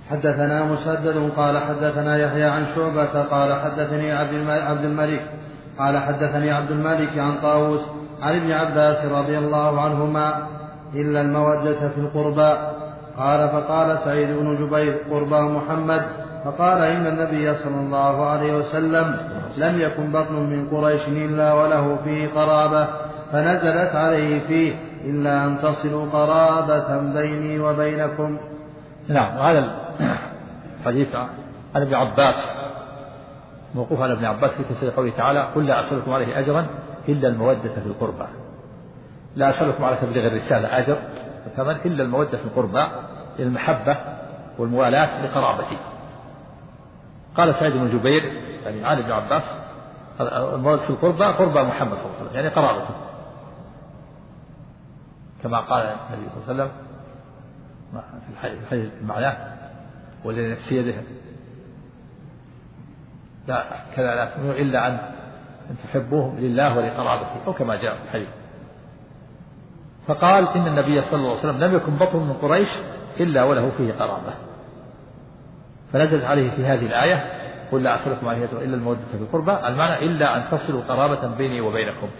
حدثنا مسدد قال حدثنا يحيى عن شعبة قال حدثني عبد الملك قال حدثني عبد الملك عن طاووس عن ابن عباس رضي الله عنهما إلا المودة في القربى. قال فقال سعيد بن جبير قربى محمد، فقال إن النبي صلى الله عليه وسلم لم يكن بطن من قريش إلا وله فيه قرابة، فنزلت عليه فيه إلا أن تصلوا قرابة بيني وبينكم. نعم. وهذا الحديث عن ابن عباس موقوف على ابن عباس في تفسير قوله تعالى قل لا أسألكم عليه أجرا إلا المودة في القربى. لا أسألكم على تبليغ الرسالة أجر فمن إلا المودة في القربى، المحبة والموالاة لقرابتي. قال سعيد بن جبير يعني عن ابن عباس المودة في القربى قربى محمد صلى الله عليه وسلم يعني قرابته، كما قال النبي صلى الله عليه وسلم في الحديث معناه والذي نفسي يده لا كذا لا تؤمنوا إلا أن تحبوهم لله ولقرابته، أو كما جاء في الحديث. فقال إن النبي صلى الله عليه وسلم لم يكن بطن من قريش إلا وله فيه قرابة، فنزلت عليه في هذه الآية قل لا أسألكم عليه أجرا إلا المودة في القربى، المعنى إلا أن تصلوا قرابة بيني وبينكم.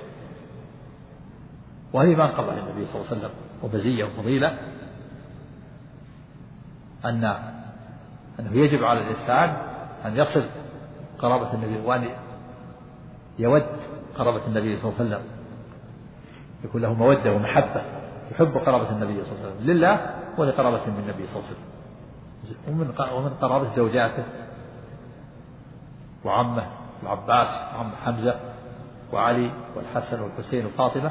وهذه منقبة للنبي صلى الله عليه وسلم ومزية وفضيلة أنه يجب على الإنسان أن يصل قرابة النبي وأن يود قرابة النبي صلى الله عليه وسلم، يكون له مودة ومحبة، يحب قرابة النبي صلى الله عليه وسلم لله ولقرابة من النبي صلى الله عليه وسلم، ومن قرابة زوجاته وعمه العباس وعم حمزة وعلي والحسن والحسين وفاطمة،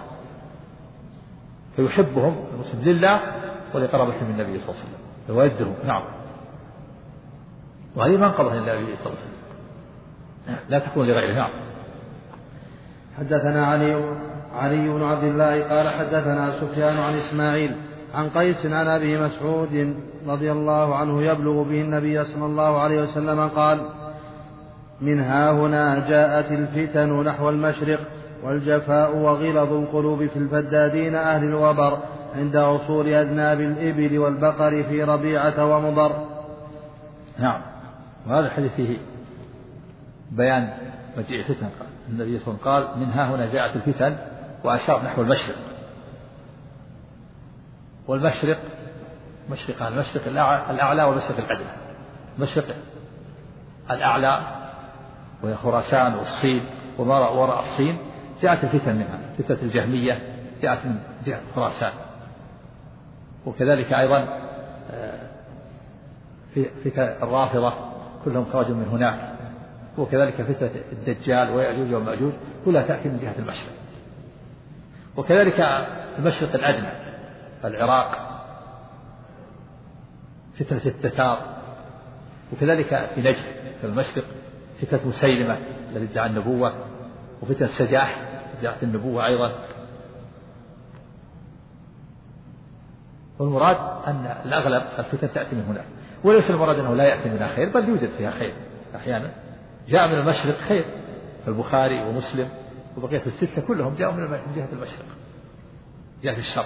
فيحبهم المسلم لله ولقرابة من النبي صلى الله عليه وسلم يودهم. نعم. وهذه منقبة للنبي صلى الله عليه وسلم لا تكون لغيره. نعم. حدثنا علي بن عبد الله قال حدثنا سفيان عن إسماعيل عن قيس عن أبي مسعود رضي الله عنه يبلغ به النبي صلى الله عليه وسلم قال من ها هنا جاءت الفتن نحو المشرق والجفاء وغلظ القلوب في الفدادين أهل الوبر عند أصول أذناب الإبل والبقر في ربيعة ومضر. نعم. وهذا الحديث فيه بيان مجيء الفتن. النبي صلى الله عليه وسلم قال من ها هنا جاءت الفتن وأشار نحو المشرق، والمشرق مشرقان، المشرق الأعلى والمشرق الأدنى. المشرق الأعلى وهي خراسان والصين وما وراء الصين جاءت الفتن منها، فتنة الجهمية جاءت من جهة خراسان، وكذلك أيضا في الرافضة كلهم خرجوا من هناك، وكذلك فتنة الدجال ويأجوج ومأجوج كلها تأتي من جهة المشرق. وكذلك المشرق الأدنى العراق فتنة التتار، وكذلك في نجد في المشرق فتنة مسيلمة الذي ادعى النبوة، وفتنة السجاح ادعت النبوة أيضا. والمراد أن الأغلب الفتن تأتي من هناك، وليس المراد أنه لا يأتي منها خير، بل يوجد فيها خير أحيانا. جاء من المشرق خير، البخاري ومسلم وبقية الستة كلهم جاءوا من جهة المشرق جهة الشرق،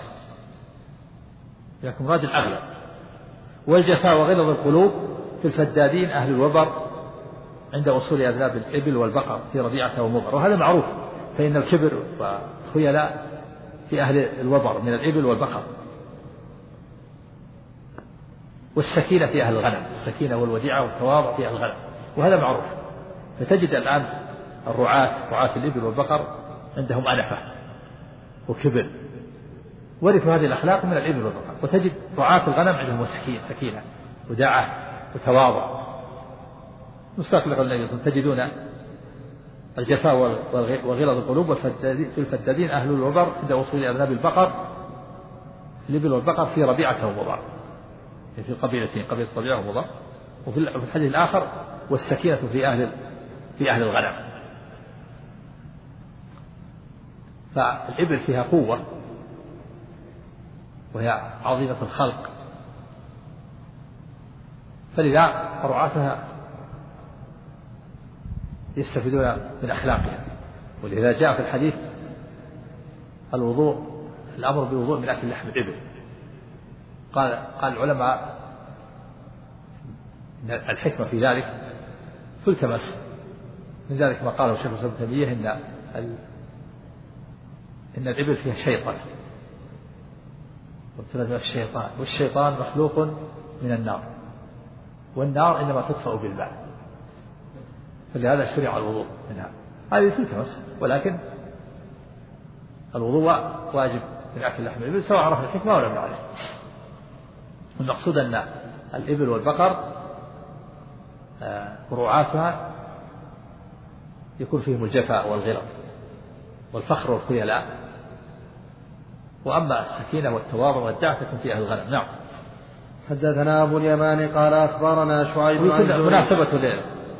لكن مراد الأغلب. والجفاء وغلظ القلوب في الفدادين أهل الوبر عند وصول أذناب الإبل والبقر في ربيعة ومضر، وهذا معروف، فإن الكبر والخيلاء في أهل الوبر من الإبل والبقر، والسكينة في أهل الغنم، السكينة والوديعة والتواضع في أهل الغنم، وهذا معروف. فتجد الآن رعاة الإبل والبقر عندهم أنفة وكبر، ورثوا هذه الأخلاق من الإبل والبقر. وتجد رعاة الغنم عندهم سكينة وداعة وتواضع. مستقلق النبي صلى الله عليه وسلم تجدون الجفاء وغلظ القلوب في الفدادين أهل الوبر عند وصول أذناب الإبل والبقر في ربيعة ومضر، في القبيلتين قبيلة ربيعة ومضر. وفي الحديث الآخر والسكينة في أهل الغنم. فالإبل فيها قوة وهي عظيمة الخلق، فلذا رعاتها يستفيدون من أخلاقها. ولذا جاء في الحديث الأمر بالوضوء من أكل لحم الإبل. قال العلماء الحكمة في ذلك تلتمس من ذلك ما قاله الشيخ ابن تيمية إن الإبل فيها شيطان الشيطان، والشيطان مخلوق من النار، والنار إنما تطفأ بالماء، فلهذا شرع الوضوء منها. هذه تلتمس، ولكن الوضوء واجب من أكل لحم الإبل سواء عرف الحكمة ولا لم يعرف. المقصود أن الإبل والبقر رعاتها يكون فيهم الجفاء والغلظ والفخر والخيلاء، وأما السكينة والتواضع والدعة تكون في أهل الغنم. نعم. حدثنا أبو اليمان قال أخبرنا شعيب عن مناسبة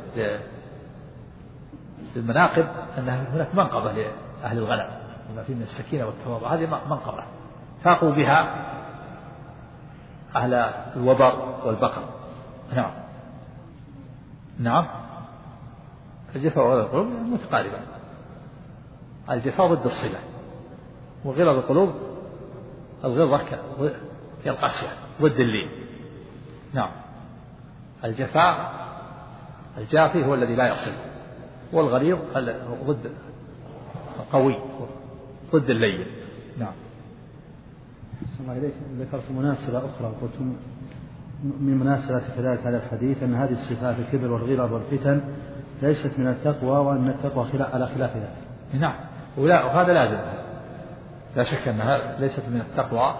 للمناقب أن هناك منقبة لأهل الغنم بما فيه من السكينة والتواضع، هذه منقبة فاقوا بها أهل الوبر والبقر. نعم. نعم. الجفاء والقلوب متقاربة، الجفاء ضد الصلة، وغلظ القلوب الغلظة هي القسوة ضد اللين. نعم. الجفاء الجافي هو الذي لا يصل، والغليظ ضد القوي ضد اللين. نعم. الله إليك ذكرت مناسبة أخرى، قلت من مناسبة كذلك هذا الحديث أن هذه الصفات الكبر والغلظ والفتن ليست من التقوى، وأن التقوى على خلاف ذلك. نعم. وهذا لازم، لا شك أنها ليست من التقوى.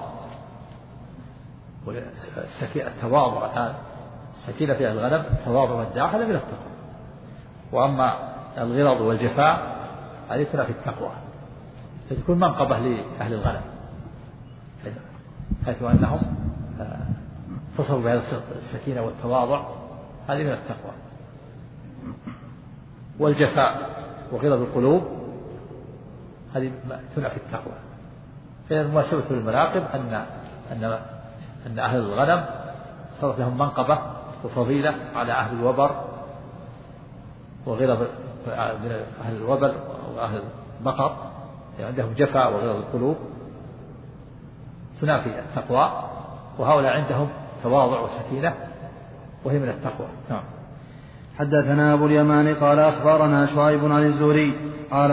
التواضع الآن السكينة في الغنم التواضع والدعاء هذا من التقوى، وأما الغلظ والجفاء هذه تنافي التقوى، فتكون منقبة لأهل الغنم حيث أنهم اتصفوا بهذا السكينة والتواضع، هذه من التقوى. والجفاء وغلظ القلوب هذه تنافي التقوى. فهي المناسبة للمناقب أن أهل الغنم صارت لهم منقبة وفضيلة على أهل الوبر وغلظ أهل الوبر وأهل البقر، يعني عندهم جفاء وغلظ القلوب تنافي التقوى، وهؤلاء عندهم تواضع وسكينة وهي من التقوى. نعم. حدثنا أبو اليمان قال أخبرنا شعيب عن الزهري قال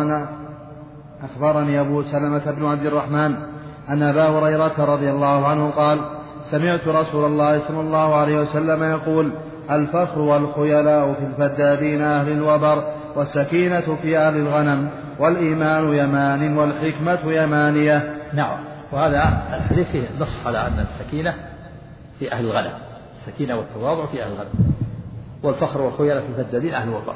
أخبرني أبو سلمة بن عبد الرحمن أن أبا هريرة رضي الله عنه قال سمعت رسول الله صلى الله عليه وسلم يقول الفخر والخيلاء في الفدادين أهل الوبر، والسكينة في أهل الغنم، والإيمان يمان، والحكمة يمانية. نعم. وهذا الحديث فيه نص على أن السكينة في أهل الغنم، السكينة والتواضع في أهل الغنم، والفخر والخيلاء في الفدادين أهل الوبر.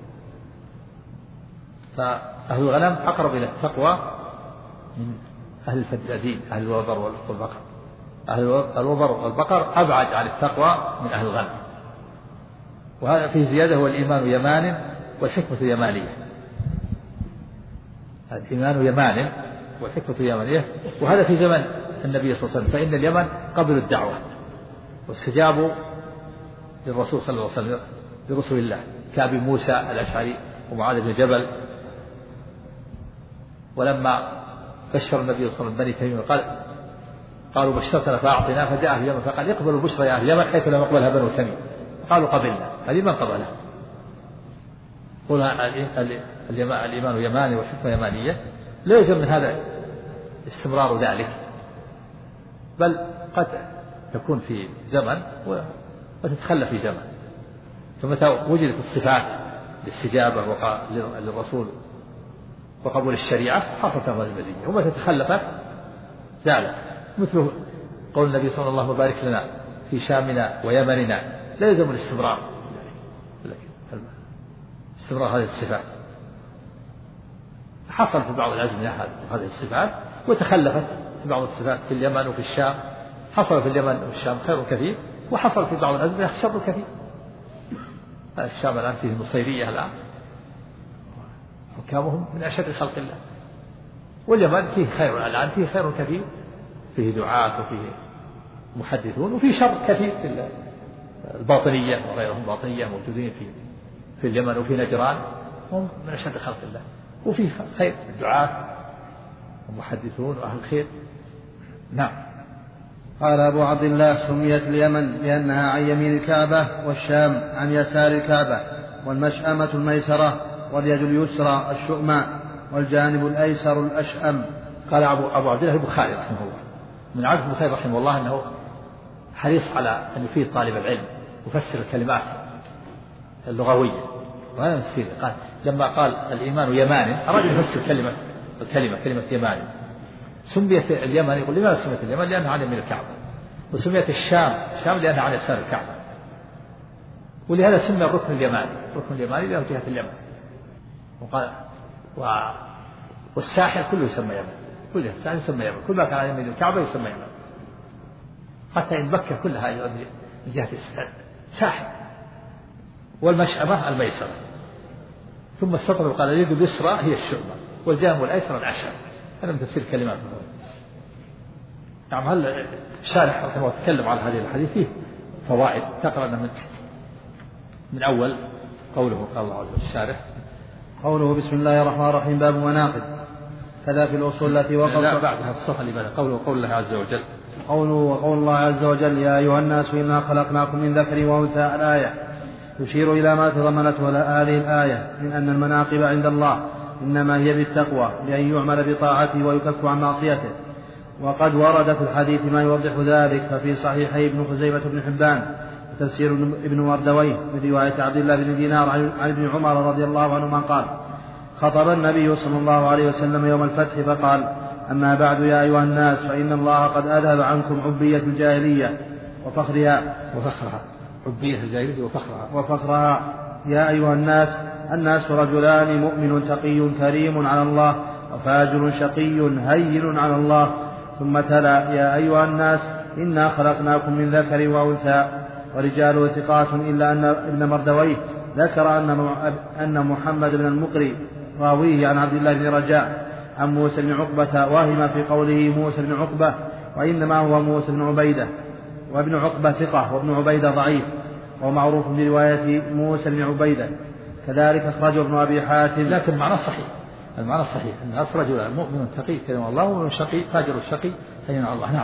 فأهل الغنم أقرب إلى التقوى من أهل الفدادين أهل الوبر والبقر. أهل الوبر والبقر أبعد عن التقوى من أهل الغنم. وهذا فيه زيادة، هو الإيمان يمان والحكمة يمانية. الإيمان يمان والحكمة يمانية، وهذا في زمن النبي صلى الله عليه وسلم، فإن اليمن قبلوا الدعوة واستجابوا للرسول صلى الله عليه وسلم لرسول الله كأبي موسى الأشعري ومعاذ بن جبل. ولما بشر النبي صلى الله عليه وسلم بني تميم قالوا بشرتنا فأعطنا، فجاء أهل اليمن فقال اقبلوا البشرى يا أهل اليمن حيث لم يقبلها بنو تميم، قالوا قبلنا. هذه من قبلها. قلنا الإيمان يماني والحكمة يمانية، لا يلزم من هذا استمرار ذلك، بل قد تكون في زمن وتتخلى في زمن. فمتى وجدت الصفات الاستجابة للرسول وقبول الشريعة حصلت هذه المزية، ومتى تخلفت زالت. مثل قول النبي صلى الله عليه وسلم بارك لنا في شامنا ويمننا، لا يلزم الاستمرار، استمرار هذه الصفات. حصل في بعض الأزمنة هذه الصفات، وتخلفت في بعض الصفات في اليمن وفي الشام. حصل في اليمن والشام خير كثير، وحصل في بعض الأزمنة شر كثير. الشام الآن فيه النصيرية الآن حكامهم من أشد خلق الله، واليمن فيه خير الآن، فيه خير كثير، فيه دعاة وفيه محدثون، وفيه شر كثير في الباطنية وغيرهم. باطنية موجودين في اليمن وفي نجران، هم من أشد خلق الله، وفيه خير دعاة ومحدثون وأهل خير. نعم. قال أبو عبد الله سميت اليمن لأنها عن يمين الكعبة، والشام عن يسار الكعبة، والمشأمة الميسرة، واليد اليسرى الشؤماء، والجانب الأيسر الأشأم. قال أبو عبد الله البخاري رحمه الله. من عادة البخاري رحمه الله أنه حريص على أن يفيد طالب العلم يفسر الكلمات اللغوية، وهذا من السيرة. قال لما قال الإيمان يمان أراد أن يفسر كلمة يمان. سميت اليمن، يقول لماذا سميت اليمن؟ لأنها عن يمين الكعبة. وسميت الشام لأنها عن يسار الكعبة. ولهذا سمي الركن اليماني لأنه جهة اليمن. وقال والساحل كله يسمى يمن، كل الساحل يسمى يمن، كل ما كان على يمين الكعبة يسمى يمن، حتى إن مكة كلها من جهة الساحل. والمشأمة الميسرة. ثم استطرد وقال اليد اليسرى هي الشؤمة، والجانب الأيسر الأشأم. هذا من تفسير كلمات. نعم. هل الشارح رحمه الله تكلم على هذه الحديث فيه فوائد تقرأ من أول قوله قال الله عز وجل الشارح قوله بسم الله الرحمن الرحيم باب مناقب. كذا في الأصول التي لا بعدها الصفحة اللي بعدها قوله وقول الله عز وجل. قوله وقول الله عز وجل يا أيها الناس إنا خلقناكم من ذكر وأنثى. الآية يشير إلى ما تضمنته هذه الآية من أن المناقب عند الله إنما هي بالتقوى، لأن يعمل بطاعته ويكف عن معصيته. وقد ورد في الحديث ما يوضح ذلك، ففي صحيحي ابن خزيمة بن حبان وتفسير ابن مردويه من رواية عبد الله بن دينار عن ابن عمر رضي الله عنهما قال خطب النبي صلى الله عليه وسلم يوم الفتح فقال أما بعد يا أيها الناس فإن الله قد أذهب عنكم عبية الجاهلية وفخرها عبية الجاهلية وفخرها. يا أيها الناس رجلان مؤمن تقي كريم على الله، وفاجر شقي هين على الله. ثم تلا يا أيها الناس إنا خلقناكم من ذكر وأنثى. ورجاله ثقات إلا أن ابن مردويه ذكر أن محمد بن المقري راويه عن عبد الله بن رجاء عن موسى بن عقبة واهم في قوله موسى بن عقبة، وإنما هو موسى بن عبيدة، وابن عقبة ثقة وابن عبيدة ضعيف، ومعروف برواية موسى بن عبيدة. كذلك أخرجه ابن أبي حاتم. لكن المعنى صحيح أن رجل مؤمن تقي كلمة الله، ومؤمن شقي فاجر الشقي هين على الله. نعم.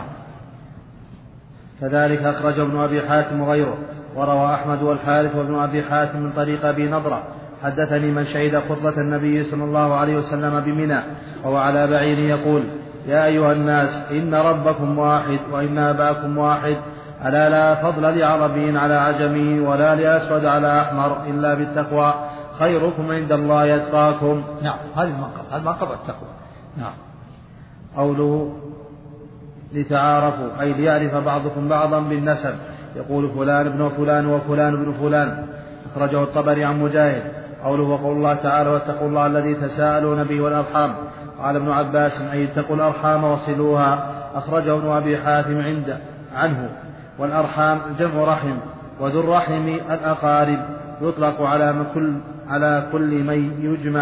كذلك أخرجه ابن أبي حاتم وغيره. وروى أحمد والحارث وابن أبي حاتم من طريق أبي نضرة حدثني من شهد خطبة النبي صلى الله عليه وسلم بمنى وهو على بعير يقول يا أيها الناس إن ربكم واحد وإن أباكم واحد، ألا لا فضل لعربي على عجمي ولا لأسود على أحمر إلا بالتقوى، خيركم عند الله يتقاكم. نعم. هذه المنقبة التقوى. نعم. قوله لتعارفوا أي ليعرف بعضكم بعضا بالنسب، يقول فلان ابن فلان وفلان ابن فلان. أخرجه الطبري عن مجاهد. قوله وقول الله تعالى واتقوا الله الذي تساءلون به والأرحام. قال ابن عباس أي اتقوا الأرحام وصلوها. أخرجه ابن أبي حاتم عنه. والأرحام جمع رحم، وذو الرحم الأقارب، يطلق على كل من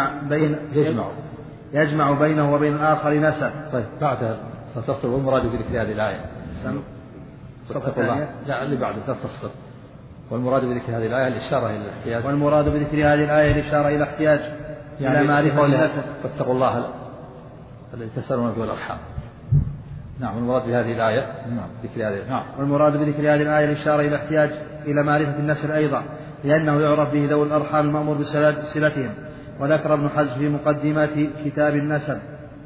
يجمع بينه وبين الآخر نسب. طيب بعدها ستصل والمراد بذكر هذه الآية. صفحة ثانية. لا اللي بعد تصل. والمراد بذكر هذه الآية الإشارة إلى الاحتياج. والمراد بذكر هذه الآية الإشارة إلى احتياج إلى معرفة النسب. واتقوا الله الذي تسألون به والأرحام. نعم. والمراد بهذه الآية ذكر هذه. نعم. والمراد بذكر هذه الآية الإشارة إلى احتياج إلى معرفة النسب أيضا، لأنه يعرف به ذوي الأرحام المأمور بصلتهم. وذكر ابن حزم في مقدمة كتاب النسب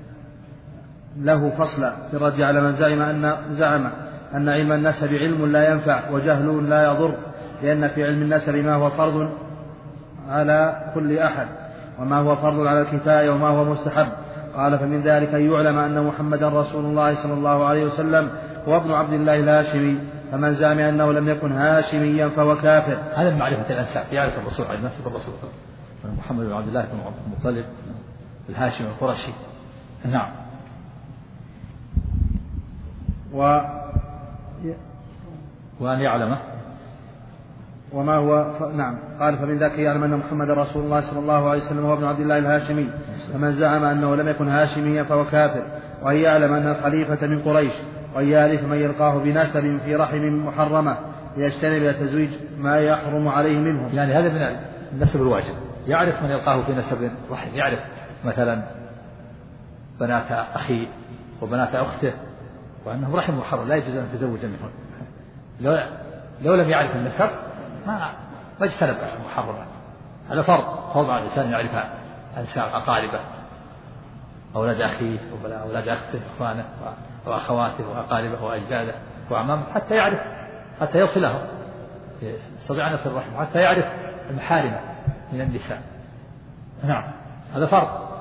له فصلا في الرد على من زعم أن علم النسب علم لا ينفع وجهل لا يضر، لأن في علم النسب ما هو فرض على كل أحد، وما هو فرض على الكفاية، وما هو مستحب. قال فمن ذلك أن يعلم أن محمدا رسول الله صلى الله عليه وسلم هو ابن عبد الله الهاشمي، فمن زعم أنه لم يكن هاشميا فهو كافر. هذا من معرفة الأنساب، يعرف الرسول عليه نسب الرسول محمد بن عبد الله بن المطلب الهاشمي القرشي. نعم. وأن يعلمه وما هو نعم. قال فمن ذاك يعلم أن محمد رسول الله صلى الله عليه وسلم هو ابن عبد الله الهاشمي، فمن زعم أنه لم يكن هاشميا فهو كافر. وأن يعلم أن الخليفة من قريش، وأن يعرف من يلقاه بنسب في رحم محرمة ليجتنب تزويج ما يحرم عليه منهم. يعني هذا من النسب الواجب، يعرف من يلقاه في نسب رحم، يعرف مثلا بنات أخيه وبنات أخته وأنه رحم محرم لا يجوز أن يتزوج منهن. لو لم يعرف النسب ما اجتنب المحرمات. هذا فرض على الإنسان يعرف أنساب أقاربه، أولاد أخيه وأولاد أخته إخوانه وأخواته وأقاربه وأجداده وأعمامه، حتى يعرف، حتى يصلهم، يستطيع أن يصل الرحم، حتى يعرف المحارم من النساء. نعم هذا فرض.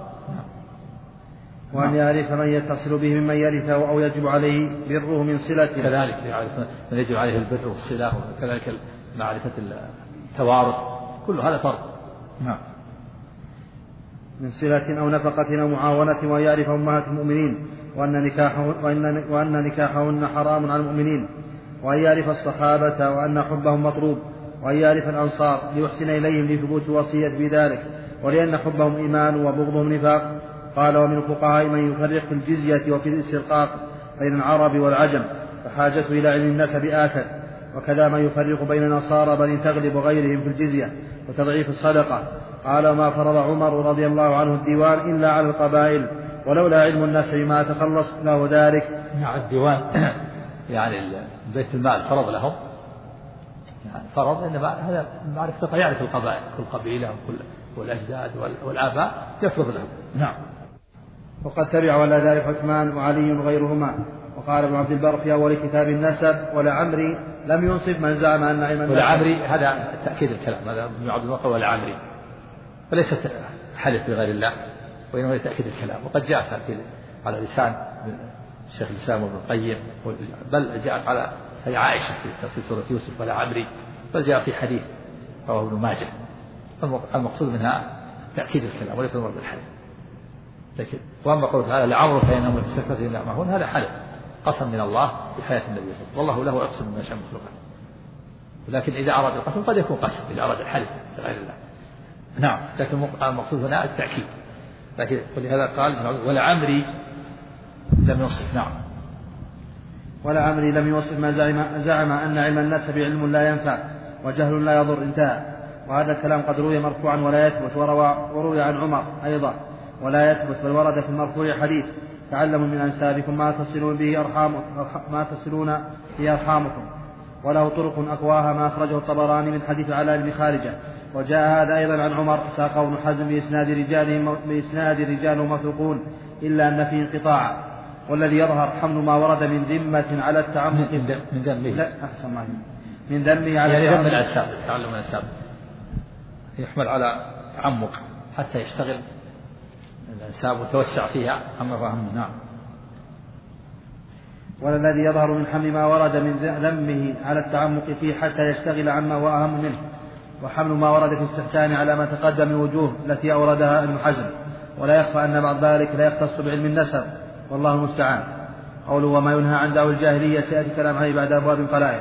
وأن يعرف من يتصل به ممن يرثه أو يجب عليه بره من صلة، كذلك يعرف من يجب عليه البر والصلة، وكذلك معرفة التوارث، كل هذا فرض. نعم. من صلة أو نفقة أو معاونة، وأن يعرف أمهات المؤمنين وأن نكاحهن حرام على المؤمنين، وأن يعرف الصحابة وأن حبهم مطلوب، وأن يعرف الأنصار ليحسن إليهم لثبوت وصية بذلك، ولأن حبهم إيمان وبغضهم نفاق. قال: ومن الفقهاء من يفرق في الجزية وفي الاسترقاق بين العرب والعجم، فحاجته إلى علم النسب آكد. وكذا من يفرق بين نصارى بني تغلب وغيرهم في الجزية وتضعيف الصدقة. قال: وما فرض عمر رضي الله عنه الديوان إلا على القبائل، ولولا علم النسب ما تخلص له ذلك. يعني الديوان يعني بيت المال فرض لهم، يعني فرض إن هذا معرفة يعرف القبائل، كل قبيلة والأجداد والآباء يفرض لهم. نعم. وقد تبع ولا ذلك عثمان وعلي وغيرهما. وقال ابن عبد البر في أول كتاب النسب: ولعمري لم ينصف من زعم أن علم النسب. ولعمري هذا تأكيد الكلام، هذا ابن عبد البر ولعمري، وليست حلف بغير الله، وإنما تأكيد الكلام. وقد جاءت على لسان الشيخ الإسلام ابن القيم، بل جاءت على عائشة في سورة يوسف: ولعمري، بل جاء في حديث رواه ابن ماجه. المقصود منها تأكيد الكلام وليس المراد بالحلف. لكن وأما قوله تعالى: لعمرك إنهم لفي سكرتهم يعمهون، هذا حلف قسم من الله بحياة النبي صلى الله عليه وسلم، والله له يقسم ما شاء مخلوقا. ولكن إذا أراد القسم قد يكون قسم، إذا أراد الحلف بغير الله. نعم. لكن المقصود هنا التأكيد. لكن ولهذا قال: ولعمري لم يوصف. نعم. ولعمري لم يوصف ما زعم أن علم النسب علم لا ينفع وجهل لا يضر، انتهى. وهذا الكلام قد روي مرفوعا ولا يثبت، وروي عن عمر أيضا ولا يثبت، بل ورد في المرفوع حديث: تعلموا من أنسابكم ما تصلون به أرحامكم. وله طرق أقواها ما أخرجه الطبراني من حديث علاء بن خارجة. وجاء هذا أيضا عن عمر، ساقه ابن حزم بإسناد رجال موثوقون إلا أن فيه انقطاعا. والذي يظهر حمل ما ورد من ذمة على التعمق من ذمه، لا أحسن ما من ذمه على يعني ذم الأنساب، تعلم الأنساب يحمل على تعمق حتى يشتغل الأنساب وتوسع فيها عما فهمه. نعم. والذي يظهر من حمل ما ورد من ذمه على التعمق فيه حتى يشتغل عما هو أهم منه، وحمل ما ورد في الاستحسان على ما تقدم من وجوه التي أوردها ابن حزم. ولا يخفى أن بعض ذلك لا يختص بعلم النسب، والله المستعان. قوله: وما ينهى عن دعوى الجاهلية سيأتي كلام عليه بعد أبواب قلائل.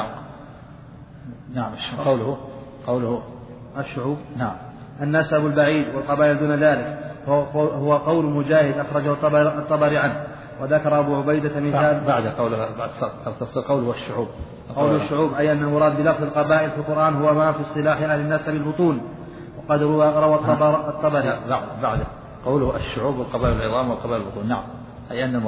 نعم. قوله الشعوب. نعم. النسب البعيد والقبائل دون ذلك هو قول مجاهد أخرجه الطبري عنه. وذكر أبو عبيدة مثال بعد قوله والشعوب. قول الشعوب أي أن المراد بلفظ القبائل في القرآن هو ما في اصطلاح أهل النسب البطون. وقد روى الطبري بعد قوله الشعوب والقبائل العظام والقبائل البطون. نعم. أي أن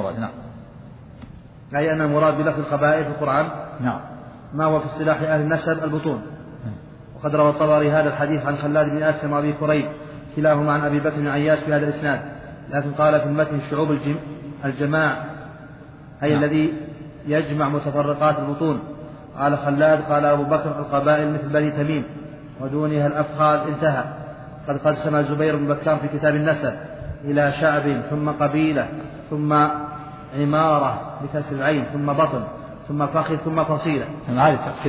المراد بلفظ القبائل في القرآن نعم ما هو في اصطلاح أهل النسب البطون. وقد روى الطبري هذا الحديث عن خلاد بن أسلم وأبي كريب كلاهما عن أبي بكر بن عياش في هذا الإسناد، لكن قال في المتن: الشعوب الجماع أي الذي يجمع متفرقات البطون. قال خلاد: قال أبو بكر: القبائل مثل بني تميم ودونها الأفخاذ، انتهى. قد قسم زبير بن بكار في كتاب النسب إلى شعب، ثم قبيلة، ثم عمارة بكسر العين، ثم بطن، ثم فخذ، ثم فصيلة. هذا تقسيم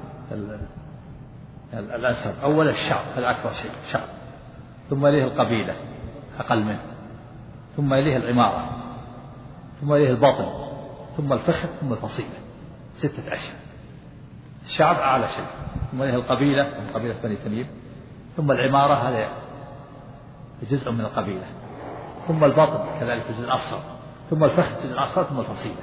الأنساب. أول الشعب، هذا أكبر شيء، شعب، ثم إليه القبيلة أقل منه، ثم إليه العمارة، ثم إليه البطن، ثم الفخذ، ثم الفصيلة. 6 أشياء. الشعب أعلى شيء، ثم إليه القبيلة، ثم قبيلة بني تميم، ثم العمارة هذا جزء من القبيلة، ثم البطن كذلك جزء أصغر، ثم الفخذ جزء أصغر، ثم الفصيلة.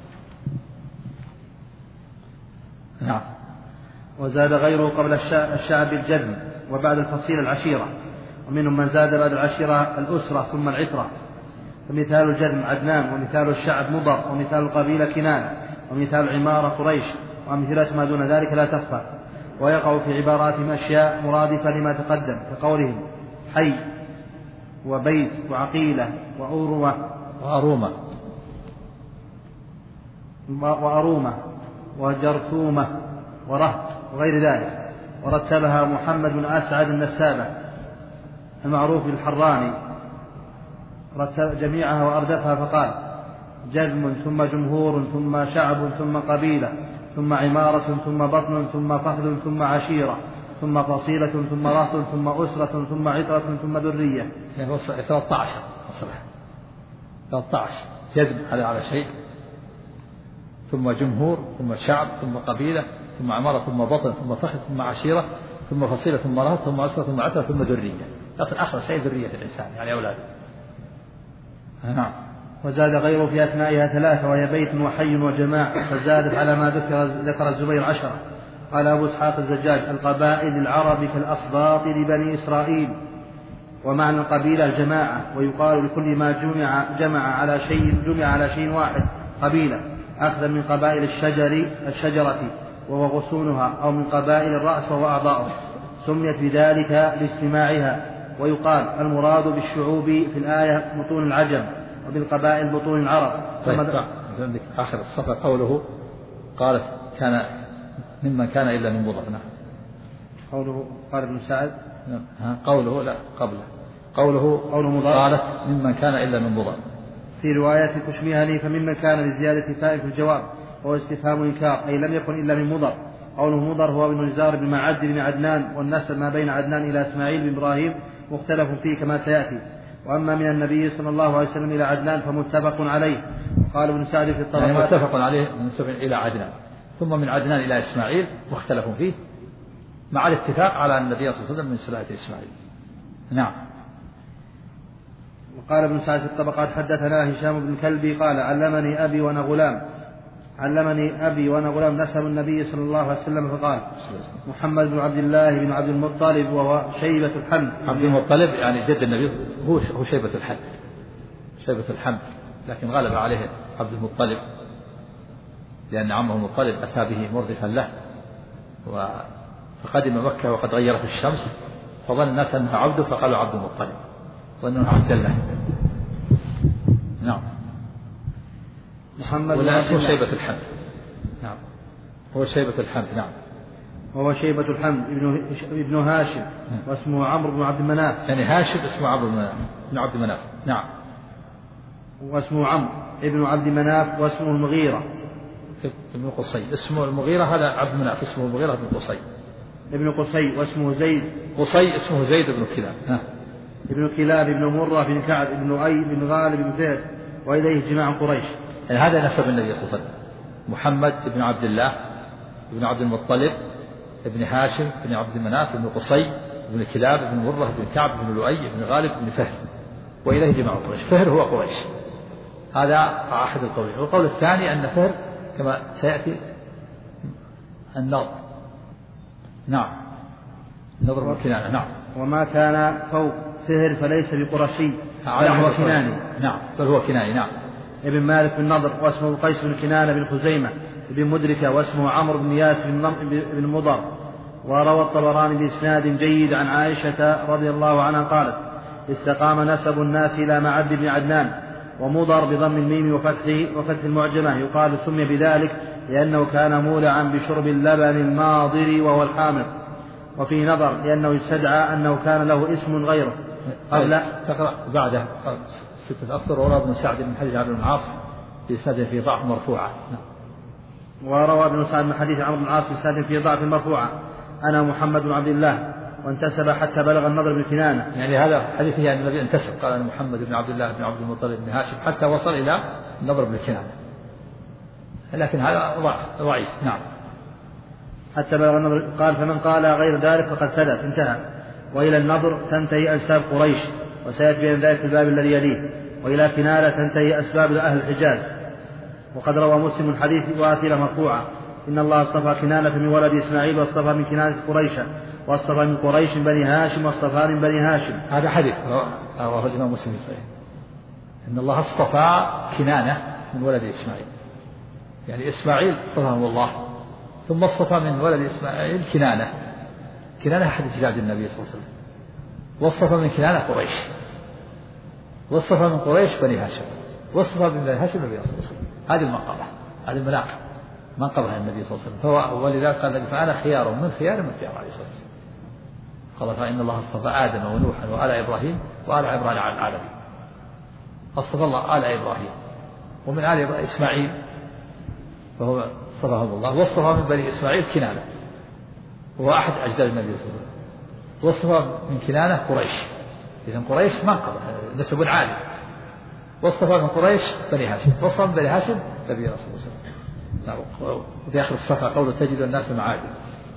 نعم. وزاد غيره قبل الشعب الجذم، وبعد الفصيلة العشيرة، ومنهم من زاد بعد العشيرة الأسرة ثم العترة. فمثال الجذم عدنان، ومثال الشعب مضر، ومثال القبيلة كنان، ومثال العمارة قريش، وأمثلة ما دون ذلك لا تخفى. ويقع في عباراتهم أشياء مرادفة لما تقدم كقولهم حي وبيت وعقيلة وأرومة وجرثومة ورهط وغير ذلك. ورتبها محمد بن أسعد النسابة المعروف بالحراني، رتب جميعها وأردفها فقال جذم ثم جمهور ثم شعب ثم قبيلة ثم عمارة ثم بطن ثم فخذ ثم عشيرة ثم فصيلة ثم رهط ثم أسرة ثم عطرة ثم ذرية. 13 جذم على شيء، ثم جمهور ثم شعب ثم قبيلة ثم عمارة ثم بطن ثم فخذ ثم عشيرة ثم فصيلة ثم رهط ثم أسرة ثم عطرة ثم ذرية. لكن آخر شيء ذرية الإنسان يعني أولاده. نعم. وزاد غيره في أثنائها 3 وهي بيت وحي وجماع، فزادت على ما ذكر الزبير 10. قال أبو إسحاق الزجاج القبائل العرب كالأصباط لبني إسرائيل، ومعنى القبيلة الجماعة، ويقال لكل ما جمع على شيء واحد قبيلة، أخذا من قبائل الشجرة وهو غصونها، أو من قبائل الرأس وهو أعضاؤه، سميت بذلك لاجتماعها. ويقال المراد بالشعوب في الآية بطون العجم، وبالقبائل بطون العرب. عندك آخر الصفحة قوله قالت كان ممن كان إلا من مضر. قوله قال ابن سعد قوله لا قبله قوله مضر قالت ممن كان إلا من مضر. في رواية كشميهني فممن كان بزيادة فاء في الجواب وهو استفهام إنكار، أي لم يكن إلا من مضر. قوله مضر هو ابن نزار بن معد بن عدنان، والنسب ما بين عدنان إلى إسماعيل بن إبراهيم مختلف فيه كما سيأتي. وأما من النبي صلى الله عليه وسلم إلى عدنان فمتفق عليه. قال ابن سعد في الطبقات يعني متفق عليه من نسب إلى عدنان، ثم من عدنان إلى إسماعيل مختلف فيه، مع الاتفاق على أن النبي صلى الله عليه وسلم من سلالة إسماعيل. نعم. وقال ابن سعد في الطبقات حدثنا هشام بن كلبي قال علمني أبي وأنا غلام نسب النبي صلى الله عليه وسلم، فقال محمد بن عبد الله بن عبد المطلب وهو شيبة الحمد. عبد المطلب يعني جد النبي هو شيبة الحمد، لكن غلب عليه عبد المطلب لأن عمه المطلب أتى به مردفا له، فقدم مكة وقد غيرت الشمس، فظن الناس أنه عبده فقالوا عبد المطلب وأنه عبد الله. نعم. محمد ولا هو شيبة الحمد. نعم. هو شيبة الحمد. نعم. وهو شيبة الحمد ابن هاشم واسمه عمرو بن عبد المناف. يعني هاشم اسمه عمرو بن عبد المناف. نعم. واسمه عمرو ابن عبد مناف واسمه المغيرة ابن قصي. اسمه المغيرة هذا عبد مناف، اسمه المغيرة بن قصي. ابن قصي واسمه زيد. قصي اسمه زيد بن كلاب. ابن كلاب ابن مرة بن كعب ابن أي بن غالب بن فهد، وإليه جماع قريش. يعني هذا نسب النبي صلى الله عليه وسلم: محمد بن عبد الله بن عبد المطلب ابن هاشم بن عبد مناف بن قصي بن كلاب بن مرة بن كعب بن لؤي بن غالب بن فهد، وإليه جماع قريش. فهر هو قريش. هذا أحد القولين. والقول الثاني أن فهر كما سيأتي النضر. نعم. النضر بن كنانة. نعم. وما كان فوق فهر فليس بقرشي بل هو كناني. نعم. بل هو كناني. نعم. ابن مالك بن نضر واسمه قيس بن كنانة بن خزيمة بن مدركة واسمه عمرو بن ياس بن مضر. وروى الطبراني بإسناد جيد عن عائشة رضي الله عنها قالت: استقام نسب الناس إلى معد بن عدنان. ومضر بضم الميم وفتح المعجمة يقال سمي بذلك لأنه كان مولعا بشرب اللبن الماضر وهو الحامض. وفي نظر لأنه يستدعى أنه كان له اسم غيره. قبل تقرأ بعده 6 أسطر. وروى ابن سعد بن حديث عمرو بن العاص بإسناد في ضعف مرفوعة. وروى ابن سعد من حديث عمرو بن العاص بإسناد في ضعف مرفوعة: أنا محمد بن عبد الله، وانتسب حتى بلغ النضر بن كنانة. يعني هذا حديث يعني النبي انتسب، قال أنا محمد بن عبد الله بن عبد المطلب بن هاشم حتى وصل إلى النضر بن كنانة، لكن هذا ضعيف. نعم. حتى بلغ النضر. قال: فمن قال غير ذلك فقد كذب. انتهى. وإلى النضر تنتهي أنساب قريش، وسيأتي بين ذلك في الباب الذي يليه. وإلى كنانة تنتهي أسباب أهل الحجاز. وقد روى مسلم من حديث واثلة مرفوعة: إن الله اصطفى كنانة من ولد إسماعيل، واصطفى من كنانة قريشا، واصطفى من قريش بني هاشم، واصطفى من بني هاشم. هذا حديث رواه الإمام مسلم صحيح. إن الله اصطفى كنانة من ولد إسماعيل، يعني إسماعيل اصطفاه الله، ثم اصطفى من ولد إسماعيل كنانة أحد أجداد النبي صلى الله عليه وسلم، واصطفى من كنانة قريش، واصطفى من قريش بني هاشم، واصطفى من بني هاشم النبي صلى الله عليه وسلم. هذه المقامة، هذه المناقب ما قبلها النبي صلى الله عليه وسلم. فهو ولذلك قال النبي فأنا خيار من خيار عليه الصلاة والسلام. قال فإن الله اصطفى آدم ونوحا وآل إبراهيم وآل عمران على العالمين. اصطفى الله آل إبراهيم، ومن آل إبراهيم إسماعيل فهو اصطفاه الله، واصطفى من بني إسماعيل كنانة وهو أحد أجداد النبي صلى الله عليه وسلم، واصطفى من كنانة قريش. إذن قريش منقبة نسب عالي، واصطفى من قريش بني هاشم، واصطفى من بني هاشم نبينا صلى الله عليه وسلم. وفي آخر الصفحة قوله تجد الناس معادن،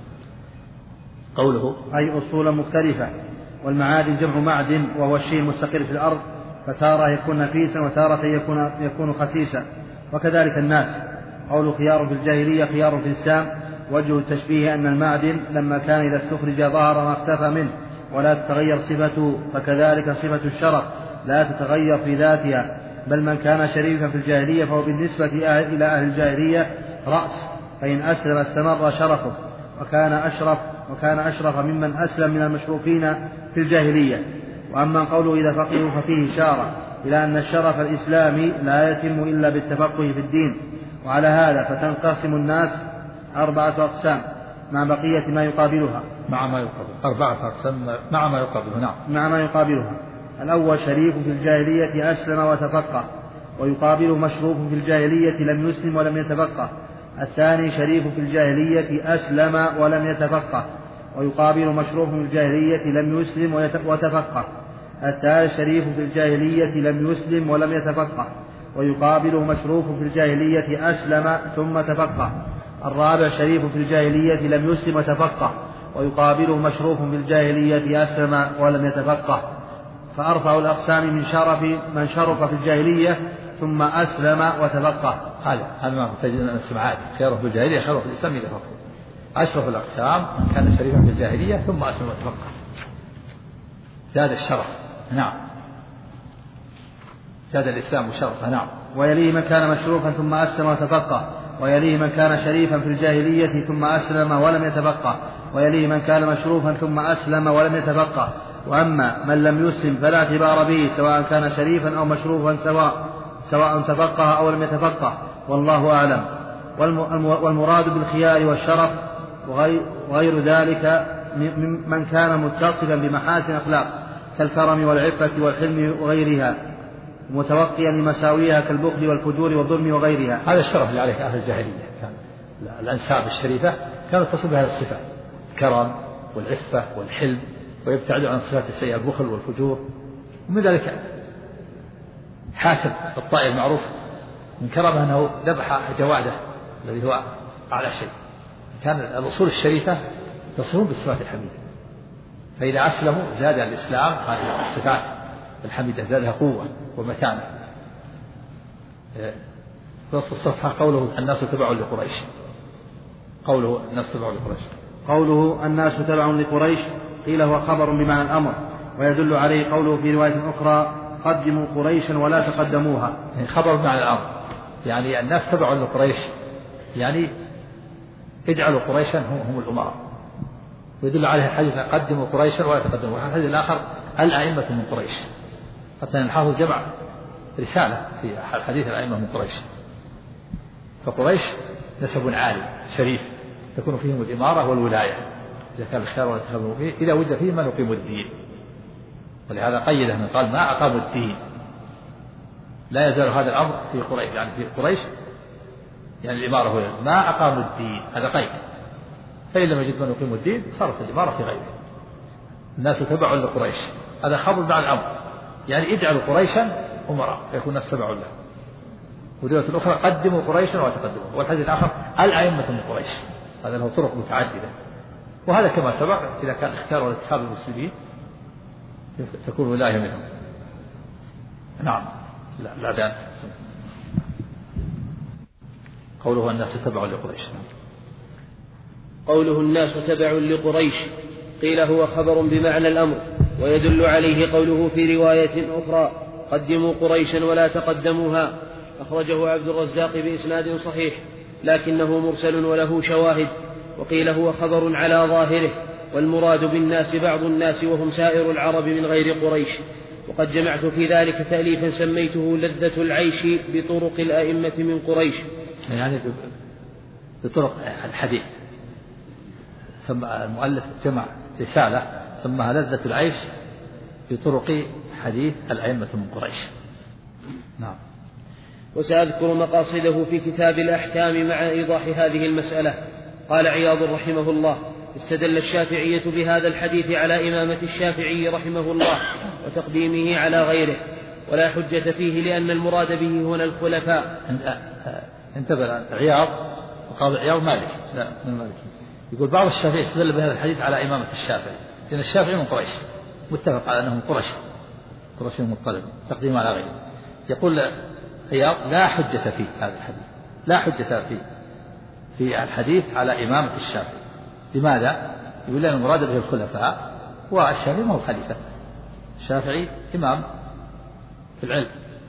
قوله أي أصولا مختلفة. والمعادن جمع معدن وهو الشيء المستقر في الأرض، فتارة يكون نفيسا وتارة يكون خسيسا. وكذلك الناس. قول خيار في الجاهلية خيار في الإسلام، وجه التشبيه أن المعدن لما كان إذا استخرج ظهر ما اختفى منه ولا تتغير صفته، فكذلك صفة الشرف لا تتغير في ذاتها، بل من كان شريفا في الجاهلية فهو بالنسبة إلى أهل الجاهلية رأس، فإن أسلم استمر شرفه وكان أشرف ممن أسلم من المشروفين في الجاهلية. وأما قوله إذا فقهوا ففيه إشارة إلى أن الشرف الإسلامي لا يتم إلا بالتفقه في الدين. وعلى هذا فتنقسم الناس 4 أقسام مع بقية ما يقابلها. مع ما يقابل 4 أقسام مع ما يقابلها. نعم، مع ما يقابلها. الأول شريف في الجاهلية أسلم وتفقه، ويقابله مشروف في الجاهلية لم يسلم ولم يتفقه. الثاني شريف في الجاهلية أسلم ولم يتفقه، ويقابل مشروف في الجاهلية لم يسلم وتفقه. الثالث شريف في الجاهلية لم يسلم ولم يتفقه، ويقابله مشروف في الجاهلية أسلم ثم تفقه. الرابع شريف في الجاهلية لم يسلم وتفقه، ويقابله مشروف في الجاهلية أسلم ولم يتفقه. فأرفع الأقسام من شرف من شرف في الجاهلية ثم أسلم وتفقه. هذا ما تجد أن السمعات خيره في الجاهلية خيره في الإسلام إذا فقه. أشرف الأقسام من كان شريفا في الجاهلية ثم أسلم وتفقه، زاد الشرف. نعم، زاد الإسلام شرفا. نعم. ويليه من كان مشروفا ثم أسلم وتفقه، ويليه من كان شريفا في الجاهلية ثم أسلم ولم يتفقه، ويليه من كان مشروفا ثم أسلم ولم يتفقه. وأما من لم يسلم فلا اعتبار به، سواء كان شريفا أو مشروفا سواء تفقه أو لم يتفقه، والله أعلم. والمراد بالخيار والشرف وغير ذلك من كان متصفا بمحاسن أخلاق كالكرم والعفة والحلم وغيرها، متوقيا لمساويها كالبخل والفجور والظلم وغيرها. هذا الشرف اللي عليه أهل الجاهلية، كان الأنساب الشريفة كانت تصف بهذه الصفات، الكرم والعفة والحلم، ويبتعد عن الصفات السيئة البخل والفجور. ومن ذلك حاتم الطائي المعروف من كرمه أنه ذبح جواده الذي هو أعلى شيء. كان الأصول الشريفة تصفون بالصفات الحميدة، فإذا أسلموا زاد الإسلام هذه الصفات الحميدة، زادها قوة ومتانة. نص الصفحة قوله الناس تبع لقريش. قوله الناس تبع لقريش، قوله الناس تبع لقريش قيل هو خبر بمعنى الأمر، ويدل عليه قوله في رواية أخرى قدموا قريشا ولا تقدموها. يعني خبر بمعنى الأمر، يعني الناس تبع لقريش، يعني اجعلوا قريشا هم الأمراء. ويدل عليه الحديث قدموا قريشا ولا تقدموها. الحديث الآخر الأئمة من قريش، حتى الحافظ جمع رسالة في حديث الأئمة من قريش. فقريش نسب عالي شريف تكون فيهم الإمارة والولاية إذا كان الخيار ولا تخبروا فيه، إذا وجد فيه من يقيم الدين. ولهذا قيده من قال ما أقاموا الدين. لا يزال هذا الأمر في قريش، يعني في قريش يعني الإمارة هو ما أقاموا الدين، هذا قيد. فإن لم يجد من يقيم الدين صارت الإمارة في غيره. الناس تبع لقريش، هذا خبر مع الأمر، يعني اجعلوا قريشا أمراء فيكون الناس تبع له. ورواية الأخرى قدموا قريشا وتقدموا. والحديث الآخر الأئمة من قريش، هذا له طرق متعددة. وهذا كما سبق إذا كان اختيار والاتخاذ المسلمين تكون ولاية منهم. نعم. لا دان. قوله الناس تبع لقريش. قوله الناس تبع لقريش قيل هو خبر بمعنى الأمر، ويدل عليه قوله في رواية أخرى قدموا قريشا ولا تقدموها. أخرجه عبد الرزاق بإسناد صحيح لكنه مرسل وله شواهد، وقيل هو خبر على ظاهره، والمراد بالناس بعض الناس وهم سائر العرب من غير قريش. وقد جمعت في ذلك تأليفا سميته لذة العيش بطرق الأئمة من قريش، يعني بطرق الحديث. المؤلف جمع رسالة سماها لذة العيش بطرق حديث الأئمة من قريش. نعم. وسأذكر مقاصده في كتاب الأحكام مع إيضاح هذه المسألة. قال عياض رحمه الله: استدل الشافعية بهذا الحديث على إمامة الشافعي رحمه الله وتقديمه على غيره، ولا حجة فيه لأن المراد به هنا الخلفاء. انتبه عياض، وقال عياض مالك، لا من مالك. يقول بعض الشافعي استدل بهذا الحديث على إمامة الشافعي، لأن الشافعي من قريش، متفق على أنهم قريش مطلب، تقديمه على غيره. يقول عياض: لا حجة فيه هذا الحديث، لا حجة في الحديث على إمامة الشافعي. لماذا؟ يقول لأن المراد به الخلفاء، والشافعي ما هو خليفة، الشافعي إمام في العلم.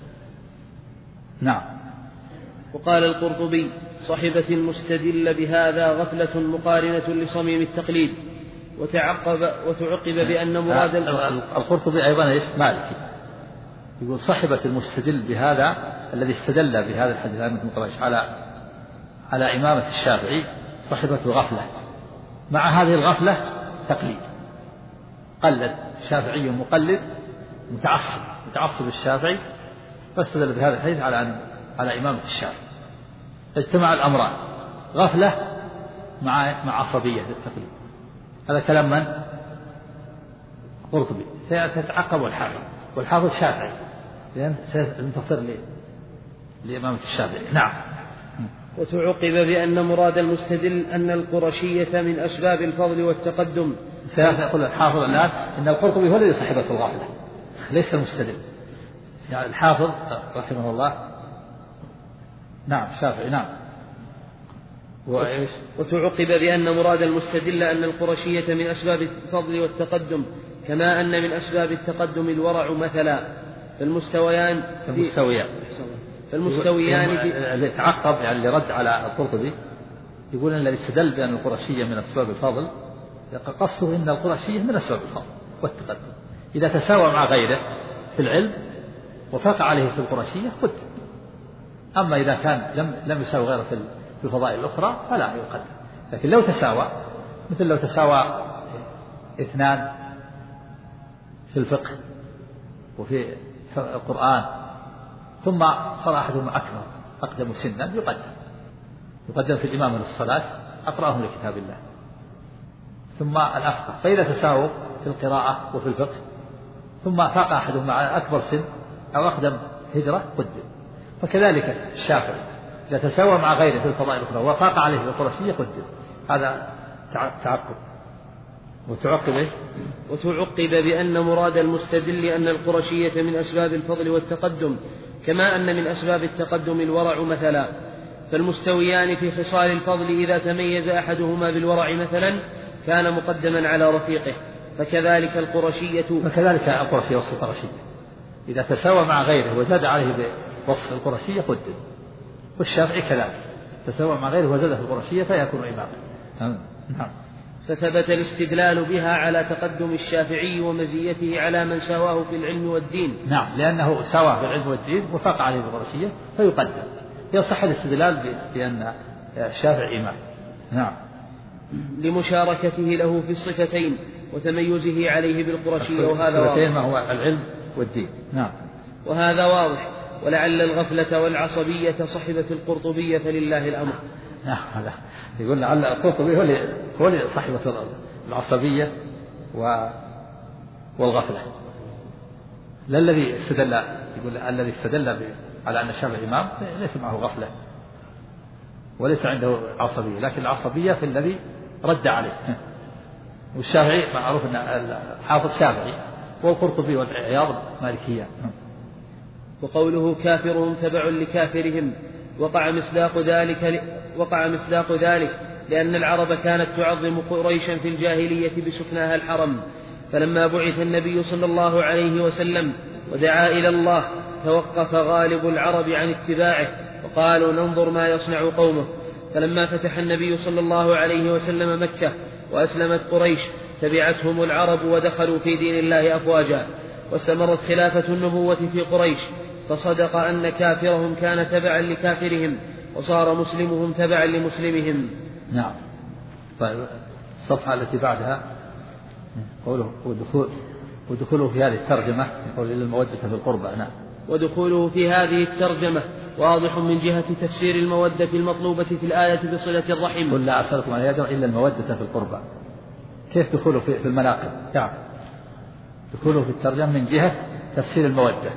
نعم. وقال القرطبي: صحبة المستدل بهذا غفلة مقارنة لصميم التقليد. وتعقب بأن مراد القرطبي أيضا إيش؟ مالكي. يقول: صحبة المستدل بهذا الذي استدل بهذا الحديث عن ابن قريش على إمامة الشافعي صحبة غفلة، مع هذه الغفلة تقليد. قلد الشافعي مقلد متعصب الشافعي، فاستدل بهذا الحديث على إمامة الشافعي. اجتمع الأمران، غفلة مع عصبية التقليد. هذا كلام من؟ قرطبي. سيتعقب والحافظ شافعي، لأن سينتصر لإمامة الشافعي. نعم. وتعقب بأن مراد المستدل أن القرشية من أسباب الفضل والتقدم. سيقول الحافظ الآن إن القرطبي هو الذي صحبة الغفلة، ليس المستدل. يعني الحافظ رحمه الله نعم شافعي. نعم. وتعقب بأن مراد المستدل أن القرشية من أسباب الفضل والتقدم، كما أن من أسباب التقدم الورع مثلا. فالمستويان اللي تعقب، يعني اللي رد على القرطبي، يقول أن الذي استدل بأن القرشية من أسباب الفضل قصده أن القرشية من أسباب الفضل والتقدم، إذا تساوى مع غيره في العلم وفاق عليه في القرشية قد. أما إذا كان لم يساوي غيره في الفضائل الأخرى فلا يقدم. لكن لو تساوى، مثل لو تساوى اثنان في الفقه وفي القرآن، ثم صار أحدهما أكبر أقدم سنا، يقدم في الإمام للصلاة أقرأهم لكتاب الله، ثم الأفقه. فإذا تساووا في القراءة وفي الفقه، ثم فاق أحدهما على أكبر سن أو أقدم هجرة قدم. فكذلك الشافعي إذا تساوى مع غيره في الفضائل الأخرى وفاق عليه في القرشية قدم. هذا تعقب. وتعقب بأن مراد المستدل أن القرشية من أسباب الفضل والتقدم، كما أن من أسباب التقدم الورع مثلا. فالمستويان في خصال الفضل إذا تميز أحدهما بالورع مثلا كان مقدما على رفيقه. فكذلك القرشية وصف القرشية إذا تساوى مع غيره وزاد عليه بوصف القرشية قدم. والشافعي كذلك تساوى مع غيره وزاد في القرشية فيكون إماما. نعم. فثبت الاستدلال بها على تقدم الشافعي ومزيته على من سواه في العلم والدين. نعم، لأنه سواه في العلم والدين وفاق عليه بالقرشية فيقدم. يصح الاستدلال بأن الشافعي إمام. نعم. لمشاركته له في الصفتين وتميزه عليه بالقرشية، وهذا واضح. ما هو العلم والدين. نعم. وهذا واضح. ولعل الغفلة والعصبية صحبة القرطبية فلله الأمر. نعم. هذا يقول لعل القرطبي هو اللي صحبة العصبية والغفلة، لا الذي استدل. يقول الذي استدل على أن الشافعي إمام ليس معه غفلة وليس عنده عصبية، لكن العصبية في الذي رد عليه. والشافعي معروف أن الحافظ شافعي، والقرطبي والعياض مالكية. وقوله كافرهم تبع لكافرهم وقع مصداق ذلك لأن العرب كانت تعظم قريشا في الجاهلية بسكناها الحرم، فلما بعث النبي صلى الله عليه وسلم ودعا إلى الله توقف غالب العرب عن اتباعه، وقالوا ننظر ما يصنع قومه. فلما فتح النبي صلى الله عليه وسلم مكة وأسلمت قريش تبعتهم العرب ودخلوا في دين الله أفواجا، واستمرت خلافة النبوة في قريش، فصدق أن كافرهم كان تبعا لكافرهم، وصار مسلمهم تبعا لمسلمهم. نعم. طيب الصفحة التي بعدها قوله ودخوله في هذه الترجمة يقول إلى المودة في القربى. نعم. ودخوله في هذه الترجمة واضح من جهة تفسير المودة المطلوبة في الآية بصلة الرحم. قل لا أسألكم أن يدعو إلا المودة في القربى. كيف دخوله في المناقب؟ نعم. دخوله في الترجمة من جهة تفسير المودة،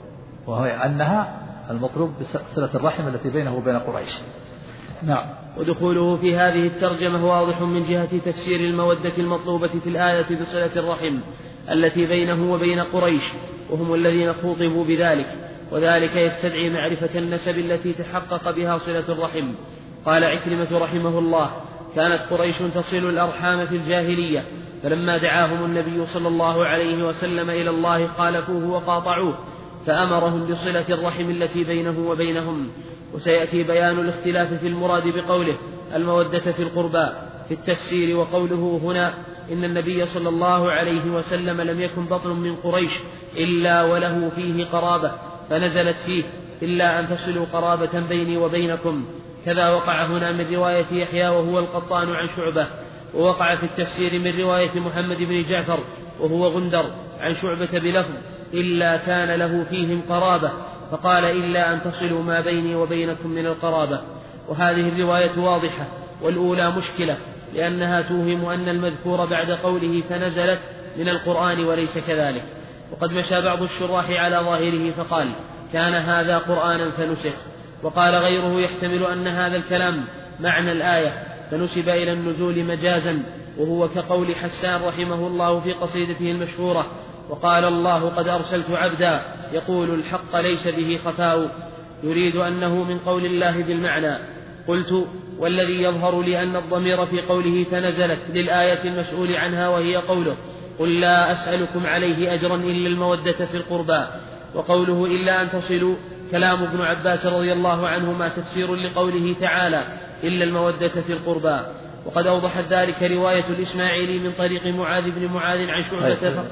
وهو أنها المطلوب بصلة الرحم التي بينه وبين قريش. نعم. ودخوله في هذه الترجمة واضح من جهة تفسير المودة المطلوبة في الآية بصلة الرحم التي بينه وبين قريش، وهم الذين خوطبوا بذلك، وذلك يستدعي معرفة النسب التي تحقق بها صلة الرحم. قال عكرمة رحمه الله: كانت قريش تصل الأرحام في الجاهلية، فلما دعاهم النبي صلى الله عليه وسلم إلى الله خالفوه وقاطعوه، فأمرهم بصلة الرحم التي بينه وبينهم. وسيأتي بيان الاختلاف في المراد بقوله المودة في القربى في التفسير. وقوله هنا إن النبي صلى الله عليه وسلم لم يكن بطن من قريش إلا وله فيه قرابة، فنزلت فيه إلا أن تصلوا قرابة بيني وبينكم. كذا وقع هنا من رواية يحيى وهو القطان عن شعبة، ووقع في التفسير من رواية محمد بن جعفر وهو غندر عن شعبة بلفظ إلا كان له فيهم قرابة، فقال إلا أن تصلوا ما بيني وبينكم من القرابة. وهذه الرواية واضحة، والأولى مشكلة لأنها توهم أن المذكور بعد قوله فنزلت من القرآن وليس كذلك. وقد مشى بعض الشراح على ظاهره فقال كان هذا قرآنا فنسخ، وقال غيره يحتمل أن هذا الكلام معنى الآية فنسب إلى النزول مجازا، وهو كقول حسان رحمه الله في قصيدته المشهورة: وقال الله قد أرسلت عبدا يقول الحق ليس به خفاء، يريد أنه من قول الله بالمعنى. قلت والذي يظهر لي أن الضمير في قوله فنزلت للآية المسؤول عنها، وهي قوله قل لا أسألكم عليه أجرا إلا المودة في القربى. وقوله إلا أن تصلوا كلام ابن عباس رضي الله عنهما تفسير لقوله تعالى إلا المودة في القربى. وقد أوضحت ذلك رواية الإسماعيلي من طريق معاذ بن معاذ عن شعبة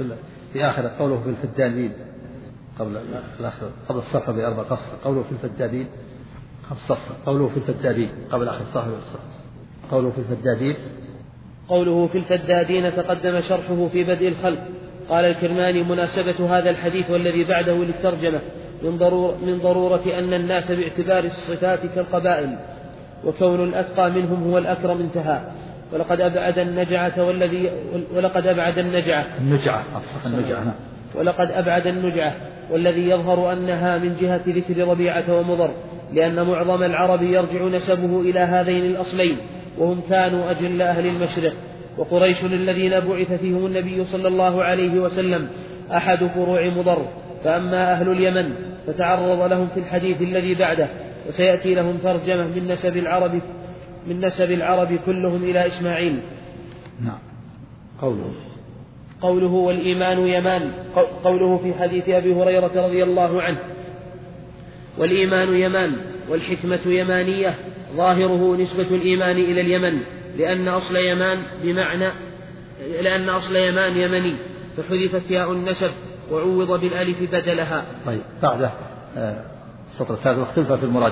في آخر قوله في الفدانين قبل الصفحة بأربع قصر. قوله في الفدانين 15. قوله في الفدانين قبل آخر الصفحة. قوله في الفدانين قوله في الفدادين تقدم شرحه في بدء الخلق. قال الكرماني مناسبة هذا الحديث والذي بعده للترجمة من ضرورة أن الناس باعتبار الصفات كالقبائل، وكون الأتقى منهم هو الأكرم انتهى. ولقد أبعد النجعة والذي يظهر أنها من جهة ذكر ربيعة ومضر، لأن معظم العرب يرجع نسبه إلى هذين الأصلين، وهم كانوا أجل أهل المشرق. وقريش الذين بعث فيهم النبي صلى الله عليه وسلم أحد فروع مضر. فأما أهل اليمن فتعرض لهم في الحديث الذي بعده، وسيأتي لهم ترجمة من نسب العرب كلهم إلى إسماعيل. نعم. قوله والإيمان يمان. قوله في حديث أبي هريرة رضي الله عنه والإيمان يمان والحكمة يمانية، ظاهره نسبة الإيمان إلى اليمن، لأن أصل يمان يمني، فحذفت ياء النسب وعوض بالألف بدلها. طيب بعده السطر الثالث واختلف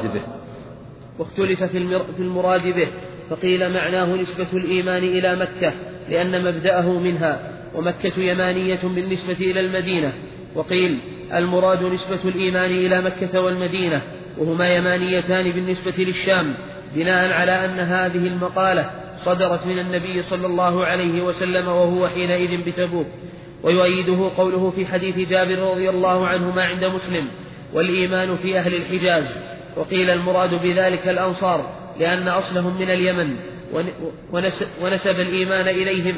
في المراد به فقيل معناه نسبة الإيمان إلى مكة لأن مبدأه منها، ومكة يمانية بالنسبة إلى المدينة. وقيل المراد نسبة الإيمان إلى مكة والمدينة، وهما يمانيتان بالنسبة للشام، بناء على أن هذه المقالة صدرت من النبي صلى الله عليه وسلم وهو حينئذ بتبوك. ويؤيده قوله في حديث جابر رضي الله عنهما عند مسلم والإيمان في أهل الحجاز. وقيل المراد بذلك الأنصار لأن أصلهم من اليمن، ونسب الإيمان إليهم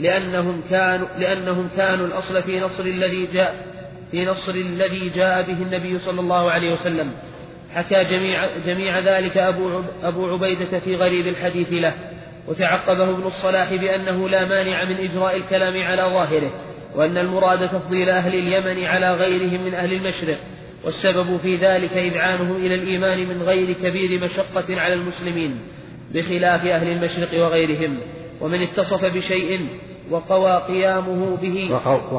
لأنهم كانوا الأصل في نصر الذي جاء به النبي صلى الله عليه وسلم. حكى جميع ذلك أبو عبيدة في غريب الحديث له. وتعقبه ابن الصلاح بأنه لا مانع من إجراء الكلام على ظاهره، وأن المراد تفضيل أهل اليمن على غيرهم من أهل المشرق، والسبب في ذلك إذعانه إلى الإيمان من غير كبير مشقة على المسلمين بخلاف أهل المشرق وغيرهم. ومن اتصف بشيء وقوى قيامه به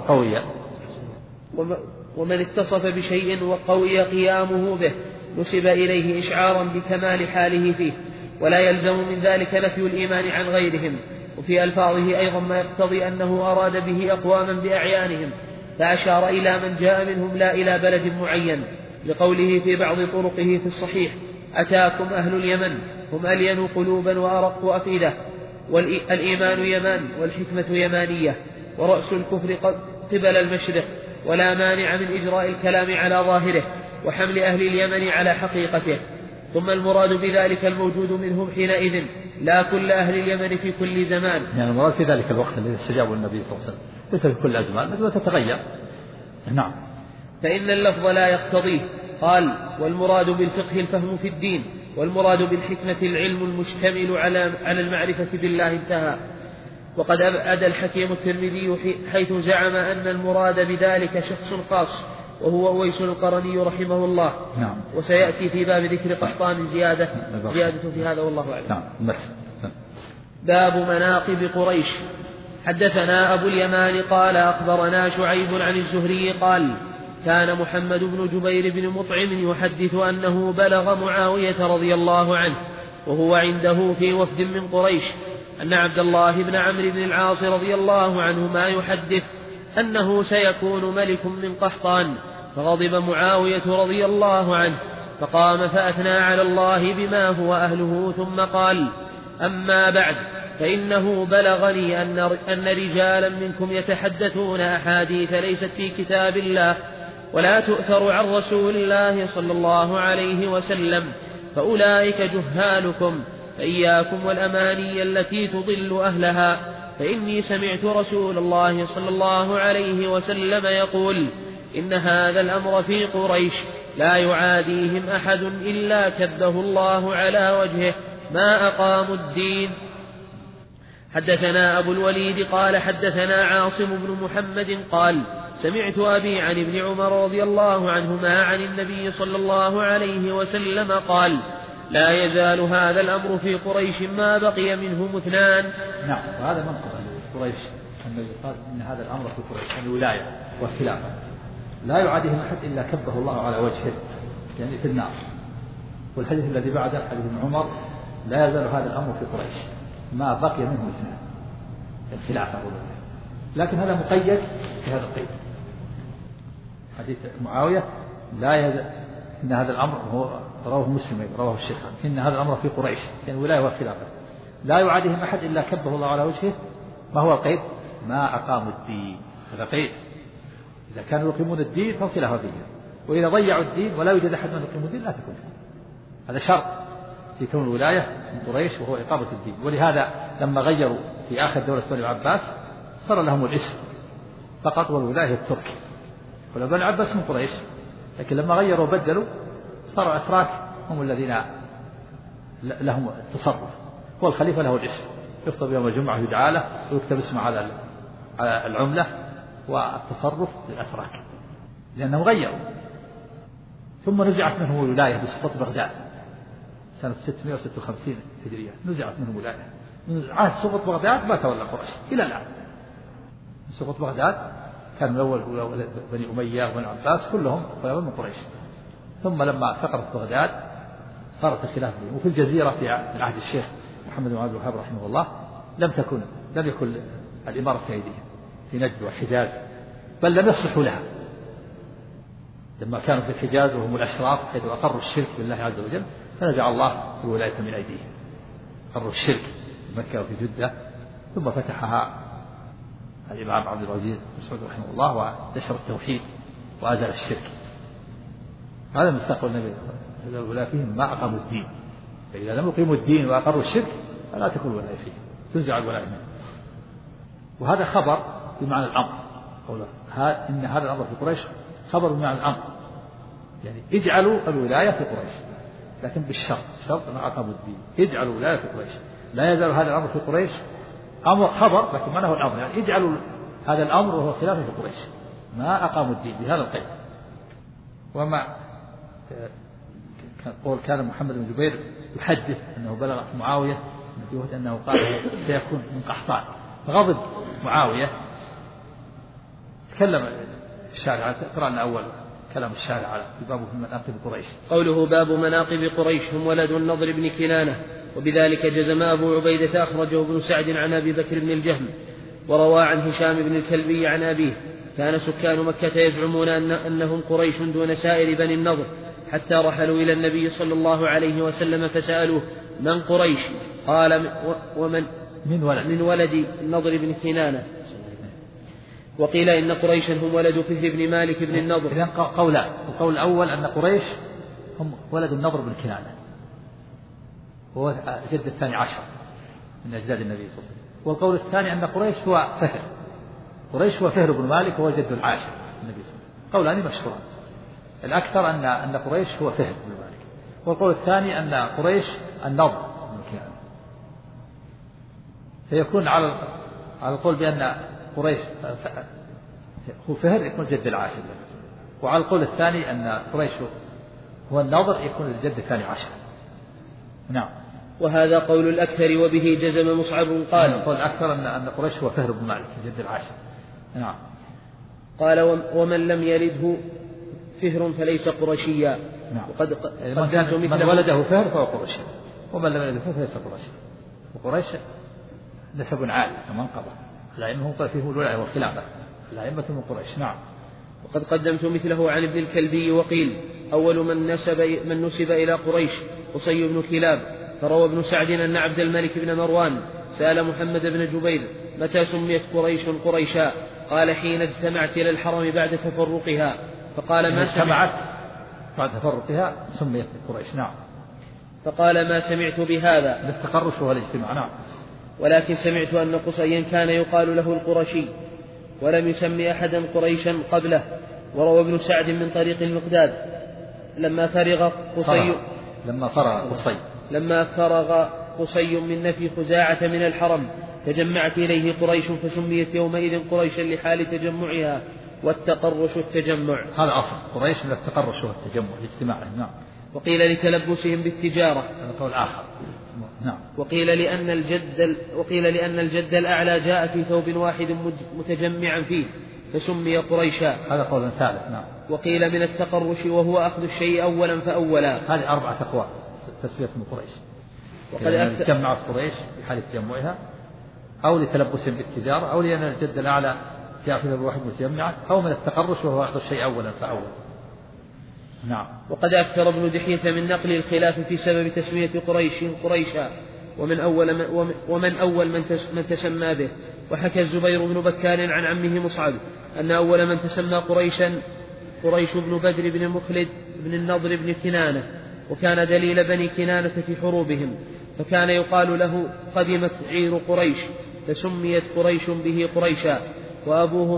ومن اتصف بشيء وقوي قيامه به نسب إليه إشعارا بكمال حاله فيه، ولا يلزم من ذلك نفي الإيمان عن غيرهم. وفي ألفاظه أيضا ما يقتضي أنه أراد به أقواما بأعيانهم، فأشار إلى من جاء منهم لا إلى بلد معين، لقوله في بعض طرقه في الصحيح: أتاكم أهل اليمن هم ألين قلوبا وأرق أفئدة، والإيمان يمان والحكمة يمانية، ورأس الكفر قبل المشرق، ولا مانع من إجراء الكلام على ظاهره وحمل أهل اليمن على حقيقته. ثم المراد بذلك الموجود منهم حينئذ، لا كل أهل اليمن في كل زمان، يعني المراد في ذلك الوقت الذي استجابوا النبي صلى الله عليه وسلم، ليس في كل أزمان، الأزمان تتغير. نعم. فإن اللفظ لا يقتضيه. قال: والمراد بالفقه الفهم في الدين، والمراد بالحكمة العلم المشتمل على المعرفة بالله، انتهى. وقد أبعد الحكيم الترمذي حيث زعم أن المراد بذلك شخص خاص وهو أويس القرني رحمه الله. نعم. وسيأتي في باب ذكر قحطان زيادة في هذا والله أعلم. نعم. باب مناقب قريش. حدثنا أبو اليمان قال أخبرنا شعيب عن الزهري قال: كان محمد بن جبير بن مطعم يحدث أنه بلغ معاوية رضي الله عنه وهو عنده في وفد من قريش أن عبد الله بن عمرو بن العاص رضي الله عنهما يحدث أنه سيكون ملك من قحطان، فغضب معاوية رضي الله عنه، فقام فأثنى على الله بما هو أهله، ثم قال: أما بعد، فإنه بلغني أن رجالا منكم يتحدثون أحاديث ليست في كتاب الله ولا تؤثر عن رسول الله صلى الله عليه وسلم، فأولئك جهالكم، فإياكم والأماني التي تضل أهلها، فإني سمعت رسول الله صلى الله عليه وسلم يقول: إن هذا الأمر في قريش لا يعاديهم أحد إلا كبه الله على وجهه ما أقاموا الدين. حدثنا أبو الوليد قال حدثنا عاصم بن محمد قال: سمعت أبي عن ابن عمر رضي الله عنهما عن النبي صلى الله عليه وسلم قال: لا يزال هذا الأمر في قريش ما بقي منهم اثنان. نعم. وهذا منقص قريش أنه يقال إن هذا الأمر في قريش، الولاية والخلافة لا يعاديهم أحد إلا كبه الله على وجهه، يعني في النار. والحديث الذي بعده حديث ابن عمر: لا يزال هذا الأمر في قريش ما بقي منهم اثنان، الخلافة والولاية. لكن هذا مقيد بهذا القيد. حديث معاوية لا يزال إن هذا الأمر، هو رواه مسلم رواه الشيخان، إن هذا الأمر في قريش يعني الولاية والخلافة لا يعاديهم أحد إلا كبه الله على وجهه. ما هو القيد؟ ما أقاموا الدين. هذا قيد. إذا كانوا يقيمون الدين فالخلافة فيهم، وإذا ضيعوا الدين ولا يوجد أحد من يقيم الدين لا تكون فيه. هذا شرط في كون الولاية من قريش، وهو إقامة الدين. ولهذا لما غيروا في آخر دولة بني العباس صار لهم الاسم فقط، والولاية الترك، ولو بني العباس من قريش، لكن لما غيروا وبدلوا صار الأتراك هم الذين لهم التصرف، والخليفة له الاسم، يخطب يوم الجمعة يدعى له ويكتب اسمه على العملة، والتصرف للأتراك لأنهم غيروا. ثم نزعت منهم الولاية بسقوط بغداد سنة 656 هجرية، نزعت منهم الولاية. من عهد سقوط بغداد ما تولى قريش إلى الآن. سقوط بغداد كان من أول بني أمية وبني عباس كلهم طلبوا من قريش، ثم لما سقطت بغداد صارت الخلافة فيهم. وفي الجزيرة في عهد الشيخ محمد بن عبد الوهاب رحمه الله لم يكن الإمارة في أيديهم في نجد والحجاز، بل لم يصلحوا لها لما كانوا في الحجاز وهم الأشراف، حيث أقروا الشرك بالله عز وجل فنزع الله الولاية من أيديهم. أقروا الشرك في مكة وفي جدة، ثم فتحها الإمام عبد العزيز بن سعود رحمه الله ونشر التوحيد وأزال الشرك. هذا مستقبل النبي الولاية فيهم ما أقاموا الدين، فإذا لم يقيموا الدين وأقروا الشرك فلا تكون الولاية فيهم، تنزع الولاية منهم. وهذا خبر بمعنى الأمر، إن هذا الأمر في قريش خبر بمعنى الأمر، يعني اجعلوا الولاية في قريش، لكن بالشرط، شرط أن أقاموا الدين، اجعلوا الولاية في قريش. لا يزال هذا الأمر في قريش، أمر خبر لكن ما له الأمر، يعني اجعلوا هذا الأمر وهو خلافه في قريش ما أقاموا الدين بهذا القيد. وما قول كان محمد بن جبير يحدث أنه بلغت معاوية أنه قال سيكون من قحطان، فغضب معاوية. تكلم الشارع، تقرأ أول كلام الشارع على باب مناقب قريش. قوله باب مناقب قريش هم ولد النضر بن كنانة، وبذلك جزم أبو عبيدة أخرجه ابن سعد عن أبي بكر بن الجهم، وروى عن هشام بن الكلبي عن أبيه: كان سكان مكة يزعمون أنهم قريش دون سائر بني النضر، حتى رحلوا إلى النبي صلى الله عليه وسلم فسألوه: من قريش؟ قال: ومن من ولد النضر بن كنانة. وقيل إن قريشا هم ولد فهر بن مالك بن النضر. إذن قولان: القول الأول أن قريش هم ولد النضر بن كنانة، هو جد الثاني عشر من أجداد النبي صلى الله عليه وسلم. والقول الثاني أن قريش هو فهر، قريش هو فهر بن مالك وهو جد العاشر النبي صلى الله عليه وسلم. قولان مشهوران. الأكثر أن قريش هو فهر بن مالك، والقول الثاني أن قريش النضر بن كنانة. فيكون على القول بأن قريش هو فهر يكون جد العاشر، وعلى القول الثاني أن قريش هو النضر يكون الجد الثاني عشر. نعم. وهذا قول الأكثر، وبه جزم مصعب قال: القول الأكثر أن قريش هو فهر بن مالك جد العاشر. نعم. قال: ومن لم يلده فهر فليس قرشيا. نعم. من ولده فهر فهو قرشي، ومن لم يلده فهر فليس قرشي. وقريش نسب عالي ومنقبة، لأنه فيه الولاية والخلافة، الأئمة من قريش. نعم. وقد قدمت مثله عن ابن الكلبي. وقيل: أول من نسب إلى قريش قصي بن كلاب. فروى ابن سعد أن عبد الملك بن مروان سأل محمد بن جبير: متى سميت قريش قريشا؟ قال: حين اجتمعت إلى الحرم بعد تفرقها. فقال: ما اجتمعت بعد تفرقها سميت قريش. نعم. فقال: ما سمعت بهذا. للتقرش والاجتماع. نعم. ولكن سمعت أن قصيا كان يقال له القرشي، ولم يسمي أحدا قريشا قبله. وروى ابن سعد من طريق المقداد: لما فرغ قصي من نفي خزاعة من الحرم تجمعت إليه قريش، فسميت يومئذ قريشا لحال تجمعها، والتقرش التجمع. هذا أصل قريش من التقرش والتجمع الاجتماعي. نعم. وقيل لتلبسهم بالتجارة. هذا قول آخر. نعم. وقيل لأن الجد الأعلى جاء في ثوب واحد متجمعا فيه فسمي قريشا. هذا قول ثالث. نعم. وقيل من التقرش وهو أخذ الشيء أولا فأولا. هذه 4 أقوال تسمية من قريش. وقد تجمعت قريش في حال تجمعها، أو لتلبسهم بالتجارة، أو لأن الجد الأعلى جاء في ثوب واحد متجمعا، أو من التقرش وهو أخذ الشيء أولا فأولا. نعم. وقد أكثر ابن دحيث من نقل الخلاف في سبب تسمية قريش قريشا، ومن أول من تسمى به. وحكى الزبير بن بكار عن عمه مصعب أن أول من تسمى قريشا قريش بن بدر بن مخلد بن النضر بن كنانة، وكان دليل بني كنانة في حروبهم، فكان يقال له: قدمت عير قريش، فسميت قريش به قريشا. وأبوه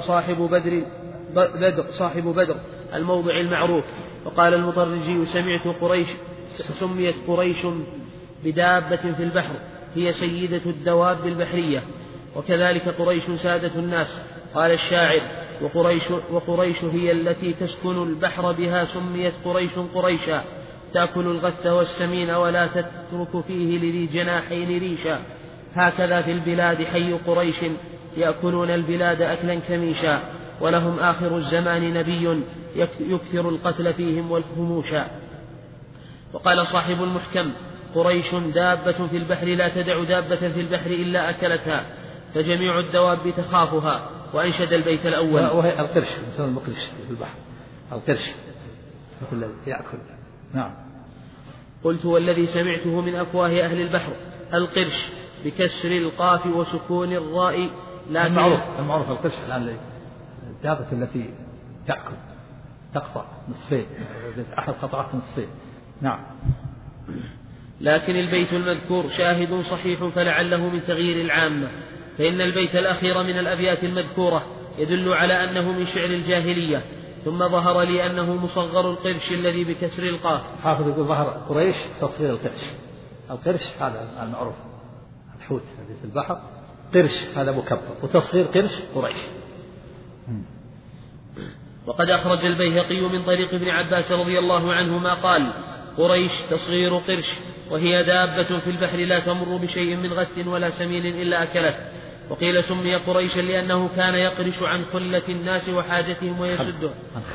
صاحب بدر الموضع المعروف. وقال المطرزي: سميت قريش بدابة في البحر، هي سيدة الدواب البحرية، وكذلك قريش سادة الناس. قال الشاعر: وقريش هي التي تسكن البحر، بها سميت قريش قريشا، تأكل الغث والسمين ولا تترك فيه لذي جناحين ريشا. هكذا في البلاد حي قريش، يأكلون البلاد أكلا كميشا، ولهم آخر الزمان نبي يكثر القتل فيهم والخموشا. وقال صاحب المحكم: قريش دابة في البحر، لا تدع دابة في البحر إلا أكلتها، فجميع الدواب تخافها. وأنشد البيت الأول. وهي القرش، مثل المقرش في البحر، القرش مثل يأكل. نعم. قلت: والذي سمعته من أفواه أهل البحر القرش بكسر القاف وسكون الراء. المعروف القرش الآن الدابة التي تأكل تقطع نصفين، أحد قطعات نصفين. نعم. لكن البيت المذكور شاهد صحيح، فلعله من تغيير العامة، فإن البيت الأخير من الأبيات المذكورة يدل على أنه من شعر الجاهلية، ثم ظهر لي أنه مصغر القرش الذي بكسر القاف. حافظ يقول: ظهر قريش تصغير القرش. القرش هذا المعروف الحوت الذي في البحر، قرش هذا مكبر، وتصغير قرش قريش. وقد أخرج البيهقي من طريق ابن عباس رضي الله عنهما قال: قريش تصغير قرش، وهي دابة في البحر لا تمر بشيء من غث ولا سمين إلا أكلت. وقيل سمي قريشا لأنه كان يقرش عن خلة الناس وحاجتهم ويسدها.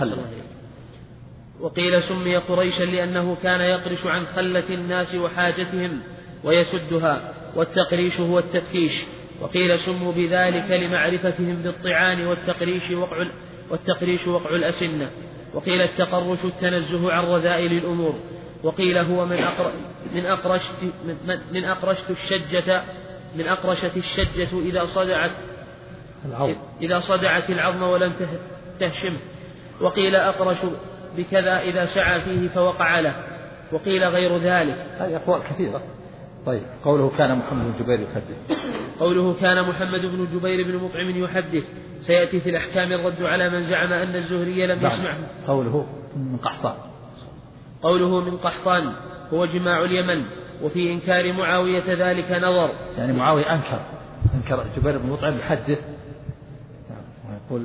وقيل سمي قريشا لأنه كان يقرش عن خلة الناس وحاجتهم ويسدها، والتقريش هو التفتيش. وقيل سموا بذلك لمعرفتهم بالطعان والتقريش وقع الأسنة. وقيل التقرش التنزه عن رذائل الأمور. وقيل هو من أقرشت الشجة إذا صدعت العظم ولم تهشمه. وقيل أقرش بكذا إذا سعى فيه فوقع له. وقيل غير ذلك. هذه أقوال كثيرة. طيب، قوله كان محمد بن جبير يحدث. قوله كان محمد بن جبير بن مطعم يحدث سيأتي في الأحكام الرد على من زعم أن الزهري لم يسمعه. قوله من قحطان. قوله من قحطان هو جماع اليمن. وفي إنكار معاوية ذلك نظر، يعني معاوية أنكر جبير بن مطعم يحدث، ويقول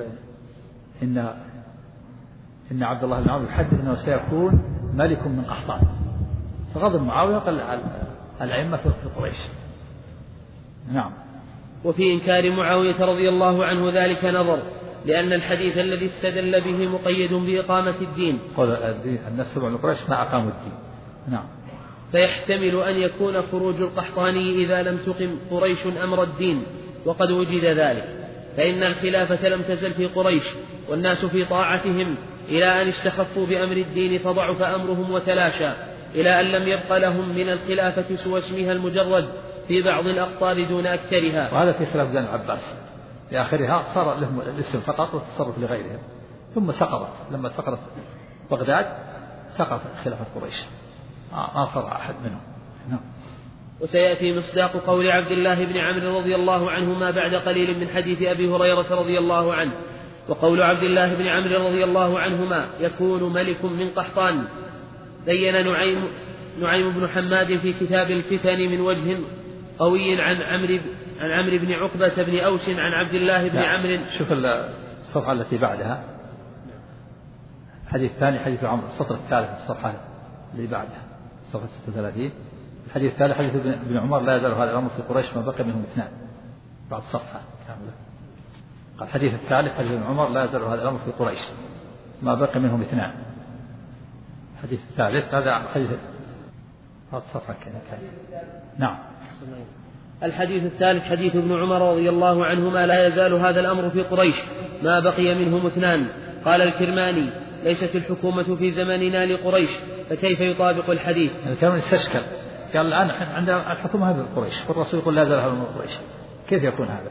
إن عبد الله بن عمرو يحدث أنه سيكون ملك من قحطان، فغضب معاوية قال الأئمة في قريش. نعم. وفي إنكار معاوية رضي الله عنه ذلك نظر، لأن الحديث الذي استدل به مقيد بإقامة الدين. قال الناس تبع قريش ما أقاموا الدين. نعم. فيحتمل أن يكون خروج القحطاني إذا لم تقم قريش أمر الدين، وقد وجد ذلك، فإن الخلافة لم تزل في قريش والناس في طاعتهم إلى أن استخفوا بأمر الدين فضعف أمرهم وتلاشى، إلى أن لم يبق لهم من الخلافة سوى اسمها المجرد في بعض الأقطار دون أكثرها. وهذا في خلاف بن عباس، في آخرها صار لهم الاسم فقط والتصرف لغيرهم، ثم سقطت. لما سقطت بغداد سقطت خلافة قريش، ما صار أحد منهم. نعم. وسيأتي مصداق قول عبد الله بن عمرو رضي الله عنهما بعد قليل من حديث أبي هريرة رضي الله عنه. وقول عبد الله بن عمرو رضي الله عنهما يكون ملك من قحطان بين نعيم بن حماد في كتاب الفتن من وجه قوي عن عمرو بن عقبة بن أوس عن عبد الله بن عمرو. شوف الصفحة التي بعدها، الحديث الثاني حديث عمرو، السطر الثالث الصفحة اللي بعدها صفحة 36. الحديث الثالث حديث ابن عمر لا يزال هذا الأمر في قريش ما بقي منهم اثنان، بعد صفحة كاملة. قال الحديث الثالث حديث ابن عمر لا يزال هذا الأمر في قريش ما بقي منهم اثنان. الحديث الثالث هذا حديث هذا صفحة كان. نعم. الحديث الثالث حديث ابن عمر رضي الله عنهما لا يزال هذا الأمر في قريش ما بقي منهم اثنان. قال الكرماني: ليست الحكومة في زماننا لقريش، فكيف يطابق الحديث؟ الكرماني استشكل، قال الآن عندنا الحكومة هذه قريش والرسول يقول لا يزال هذا من قريش، كيف يكون هذا؟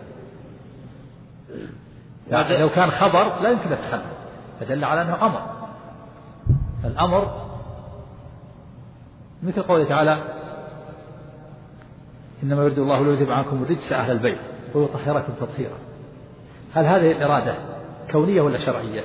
يعني لو كان خبر لا يمكن يتخلف، فدل على أنه أمر. الأمر مثل قوله تعالى: إنما يريد الله ليذهب عنكم الرجس أهل البيت ويطهركم تطهيرا. هل هذه الإرادة كونية ولا شرعية؟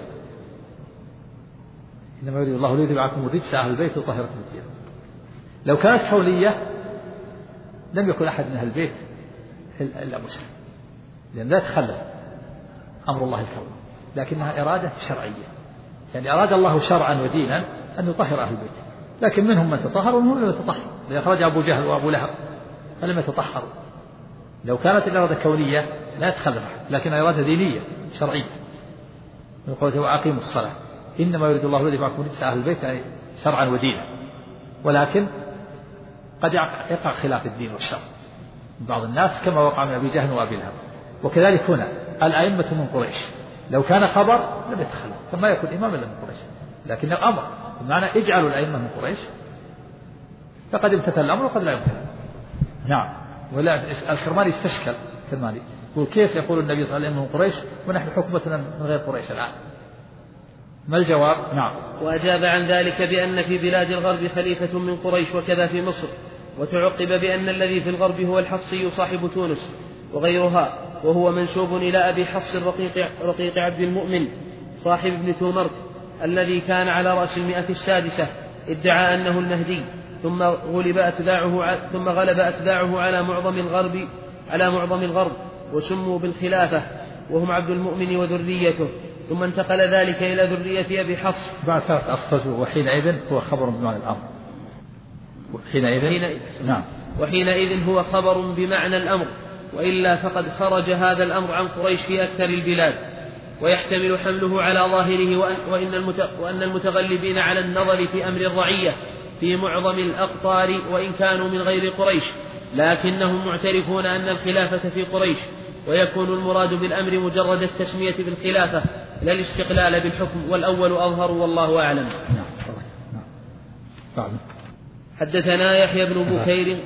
إنما يريد الله ليذهب عنكم الرجس أهل البيت ويطهركم تطهيرا. لو كانت كونية لم يكن أحد من أهل البيت إلا مسلم، لأن لا يتخلف أمر الله الكوني، لكنها إرادة شرعية، يعني أراد الله شرعا ودينا أن يطهر أهل البيت، لكن منهم من تطهر ومنهم من يتطهر. لأخرج أبو جهل وأبو لهب فلم يتطهروا. لو كانت الإرادة كونية لا يتخلف أحد، لكن إرادة دينية شرعية. يقول: وأقيموا الصلاة إنما يريد الله ليذهب عنكم الرجس أهل البيت، يعني شرعا ودينا، ولكن قد يقع خلاف الدين والشرع بعض الناس كما وقع من أبي جهل وأبي لهب. وكذلك هنا الأئمة من قريش، لو كان خبر لم يتخلف، فما يكون إمام إلا من قريش، لكن الأمر بمعنى اجعلوا الأئمة من قريش، فقد امتثل الأمر وقد لا يمتثل. نعم. ولا الكرماني استشكل، الكرماني يقول: كيف يقول النبي صلى الله عليه وسلم من قريش ونحن حكومتنا من غير قريش الآن؟ ما الجواب؟ نعم. وأجاب عن ذلك بأن في بلاد الغرب خليفة من قريش وكذا في مصر، وتعقب بأن الذي في الغرب هو الحفصي صاحب تونس وغيرها، وهو منسوب إلى أبي حفص رقيق عبد المؤمن صاحب ابن تومرت الذي كان على رأس 106، ادعى أنه المهدي، ثم غلب أتباعه على معظم الغرب وسموا بالخلافة، وهم عبد المؤمن وذريته، ثم انتقل ذلك إلى ذرية أبي حفص. بعد 3 أسرة وحينئذ هو خبر بمعنى الأمر. وحينئذ هو خبر بمعنى الأمر، وإلا فقد خرج هذا الأمر عن قريش في أكثر البلاد، ويحتمل حمله على ظاهره وأن المتغلبين على النظر في أمر الرعية في معظم الأقطار وإن كانوا من غير قريش، لكنهم معترفون أن الخلافة في قريش، ويكون المراد بالأمر مجرد التسمية بالخلافة لا الاستقلال بالحكم، والأول أظهر والله أعلم. حدثنا يحيى بن بكير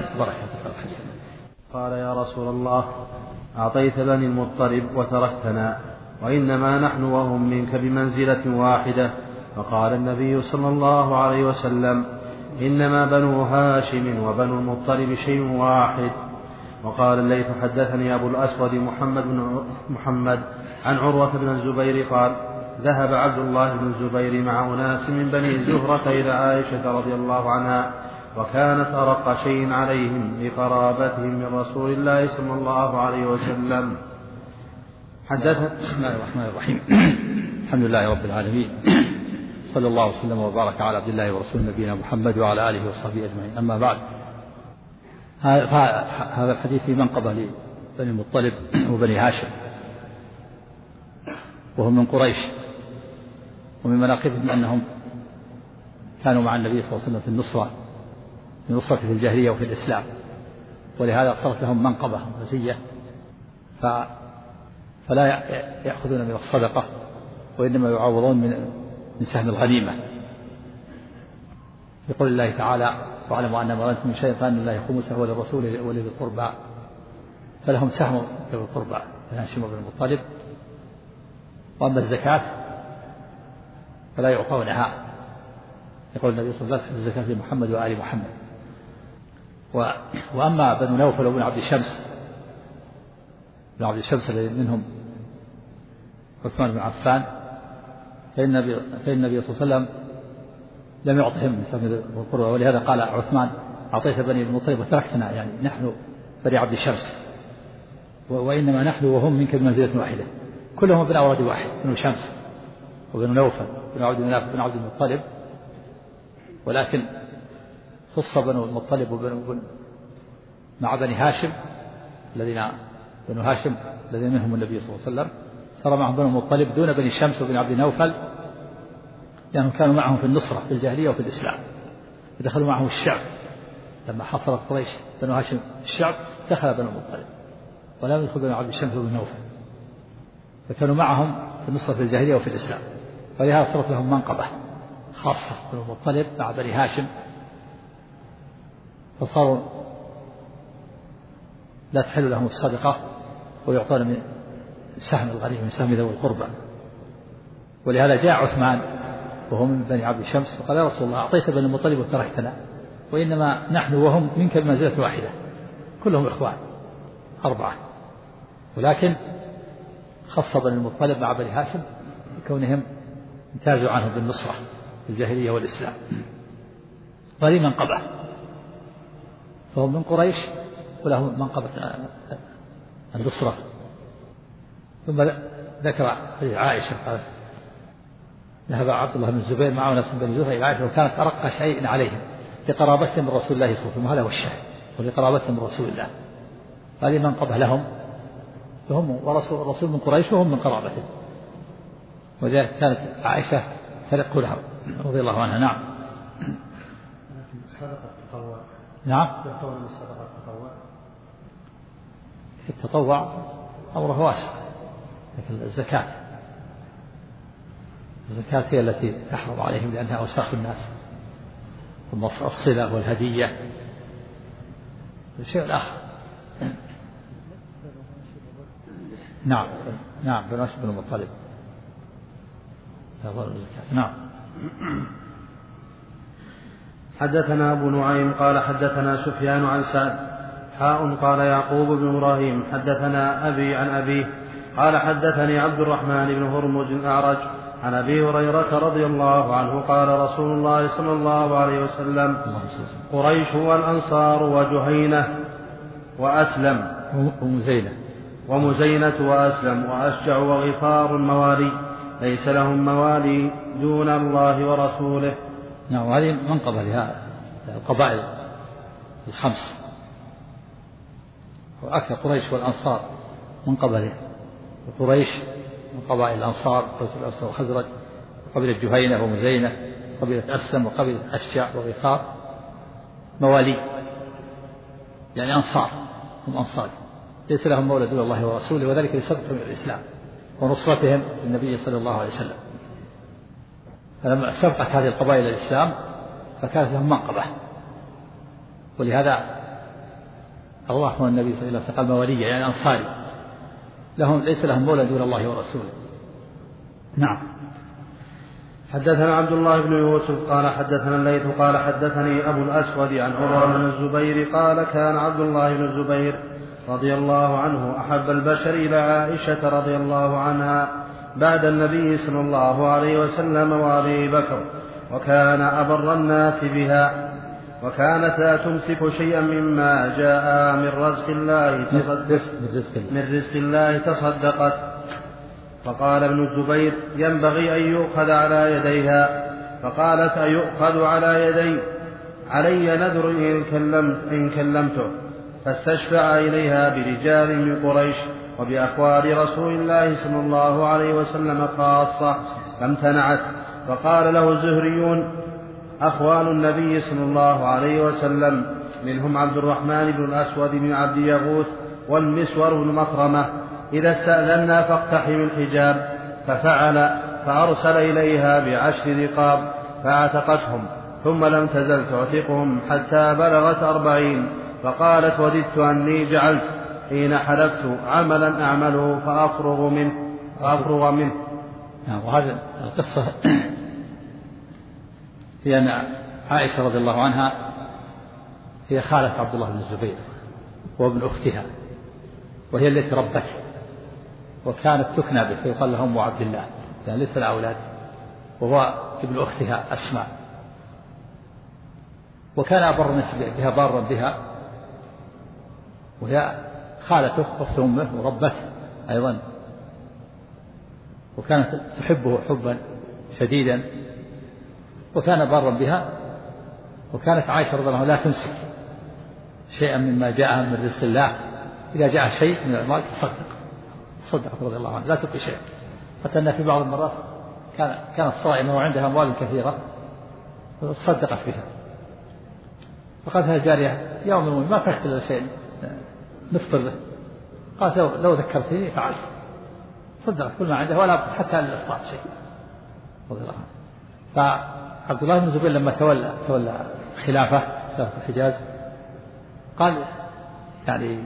قال يا رسول الله أعطيت بني المطلب وتركتنا، وإنما نحن وهم منك بمنزلة واحدة. فقال النبي صلى الله عليه وسلم إنما بنو هاشم وبنو المطلب شيء واحد. وقال الليث حدثني أبو الأسود محمد عن عروة بن الزبير قال ذهب عبد الله بن الزبير مع أناس من بني زهرة إلى عائشة رضي الله عنها، وكانت أرق شيء عليهم لقرابتهم من رسول الله صلى الله عليه وسلم. بسم الله الرحمن الرحيم. الحمد لله رب العالمين، صلى الله وسلم وبارك على عبد الله ورسول نبينا محمد وعلى آله وصحبه أجمعين. أما بعد، هذا الحديث في منقبة لبني المطلب وبني هاشم، وهم من قريش، ومن مناقبهم أنهم كانوا مع النبي صلى الله عليه وسلم في النصرة في الجاهلية وفي الإسلام، ولهذا صارت لهم منقبة مزية، فلا يأخذون من الصدقة، وإنما يعوضون من سهم الغنيمة. يقول الله تعالى واعلموا أن ما غنمتم من شيء فأن الله خمسه وللرسول ولذي القربى، فلهم سهم ذوي القربى هاشم بن المطلب. وأما الزكاة فلا يعطونها، يقول النبي صلى الله عليه وسلم الزكاة لمحمد وآل محمد. وأما بنو نوفل وبن عبد الشمس الذي منهم عثمان بن عفان، فإن النبي صلى الله عليه وسلم لم يعطهم من سهم القربى، ولهذا قال عثمان أعطيت بني المطلب وتركتنا، يعني نحن بني عبد الشمس، وإنما نحن وهم منك بمنزلة واحدة، كلهم ابناء رجل واحد، بنو شمس وبنو نوفل بن عبد المطلب، ولكن خص بنو المطلب مع بني هاشم بنو هاشم الذين منهم النبي صلى الله عليه وسلم، صار معهم بنو المطلب دون بني شمس وبن عبد نوفل، لأنهم كانوا معهم في النصرة في الجاهلية وفي الإسلام، ودخلوا معهم الشعب لما حصلت قريش بنو هاشم الشعب، دخل بنو المطلب ولم يدخل بنو عبد الشمس وبن نوفل، فكانوا معهم في النصرة في الجاهلية وفي الإسلام، ولهذا صارت لهم منقبة خاصة بنو المطلب مع بني هاشم، فصاروا لا تحل لهم الصدقة ويعطون من سهم الغنيمة من سهم ذوي القربى. ولهذا جاء عثمان وهو من بني عبد الشمس وقال يا رسول الله أعطيت بني المطلب وتركتنا، وإنما نحن وهم منك بمنزلة واحدة، كلهم إخوان 4، ولكن خص بني المطلب مع بني هاشم بكونهم امتازوا عنهم بالنصرة في الجاهلية والإسلام، وهذه منقبة، فهم من قريش ولهم منقبة النصرة. ثم ذكر عائشة قالت ذهب عبد الله بن الزبير مع ناس من بني زهرة إلى عائشة وكانت أرق شيء عليهم لقرابتهم من رسول الله صلى الله عليه وسلم، هذا هو الشاهد، ولقرابتهم من رسول الله، هذه منقبة لهم، فهم ورسول من قريش وهم من قرابته، وذلك كانت عائشة تلق لها رضي الله عنها. نعم. نعم. التطوع أمره واسع، لكن الزكاة هي التي تحرم عليهم لأنها أوساخ الناس، ثم الصلة والهدية شيء آخر. نعم بن هاشم بن المطلب الزكاة. نعم. حدثنا أبو نعيم قال حدثنا سفيان عن سعد قال يعقوب بن إبراهيم حدثنا أبي عن أبيه قال حدثني عبد الرحمن بن هرمز الأعرج عن أبي هريرة رضي الله عنه قال رسول الله صلى الله عليه وسلم قريش والأنصار وجهينة وأسلم ومزينة وأسلم وأشجع وغفار موالي ليس لهم موالي دون الله ورسوله. نعم. وهذه منقبة لها القبائل الخمس، وأكثر قريش والأنصار منقبة لها. قريش من قبائل الأنصار، قريش الأنصار والخزرج، وقبيلة جهينة ومزينة، وقبيلة أسلم، وقبيلة أشجع وغفار موالي، يعني أنصار، هم أنصار ليس لهم مولى دون الله ورسوله، وذلك لسبقهم الإسلام ونصرتهم للنبي صلى الله عليه وسلم. فلما سبقت هذه القبائل الإسلام فكانت لهم منقبة، ولهذا الله النبي صلى الله عليه وسلم قال موالية يعني أنصاري، لهم ليس لهم مولى دون الله ورسوله. نعم. حدثنا عبد الله بن يوسف قال حدثنا الليث قال حدثني أبو الأسود عن عروة بن الزبير قال كان عبد الله بن الزبير رضي الله عنه أحب البشر إلى عائشة رضي الله عنها بعد النبي صلى الله عليه وسلم وأبي بكر، وكان أبر الناس بها، وكانت لا تمسك شيئا مما جاء من رزق الله تصدقت. فقال ابن الزبير ينبغي أن يؤخذ على يديها، فقالت أيؤخذ على يدي؟ علي نذر إن كلمته، فاستشفع إليها برجال من قريش وبأخوال رسول الله صلى الله عليه وسلم خاصة فامتنعت. فقال له الزهريون أخوال النبي صلى الله عليه وسلم منهم عبد الرحمن بن الأسود بن عبد يغوث والمسور بن مخرمة إذا استأذنا فاقتحم الحجاب، ففعل، فأرسل إليها ب10 رقاب فاعتقتهم، ثم لم تزل تعتقهم حتى بلغت 40. فقالت وددت أني جعلت حين حلفت عملا أعمله فأفرغ منه. وهذا القصة هي أن عائشة رضي الله عنها هي خالة عبد الله بن الزبير وابن أختها، وهي التي ربته، وكانت تكنى به فيقال لها أم عبد الله، يعني ليس لها أولاد، وهو ابن أختها أسماء، وكان أبر الناس بها بارا بها، وهي خالته أخت أمه وربته أيضا، وكانت تحبه حبا شديدا، وكان بارا بها. وكانت عائشة رضي الله عنها لا تمسك شيئا مما جاء من رزق الله، إذا جاء شيء من المال تصدق رضي الله عنها، لا تبقي شيئا، حتى أن في بعض المرات كانت صائمة وعندها أموال كثيرة فصدقت بها. فقالت لها الجارية يوم ما تأكل إلا شيء نفطر به، قالت لو ذكرتني فعلت، صدقت كل ما عندها ولا حتى الإفطار شيء رضي الله عنها. فعبد الله بن الزبير لما تولى خلافة الحجاز قال يعني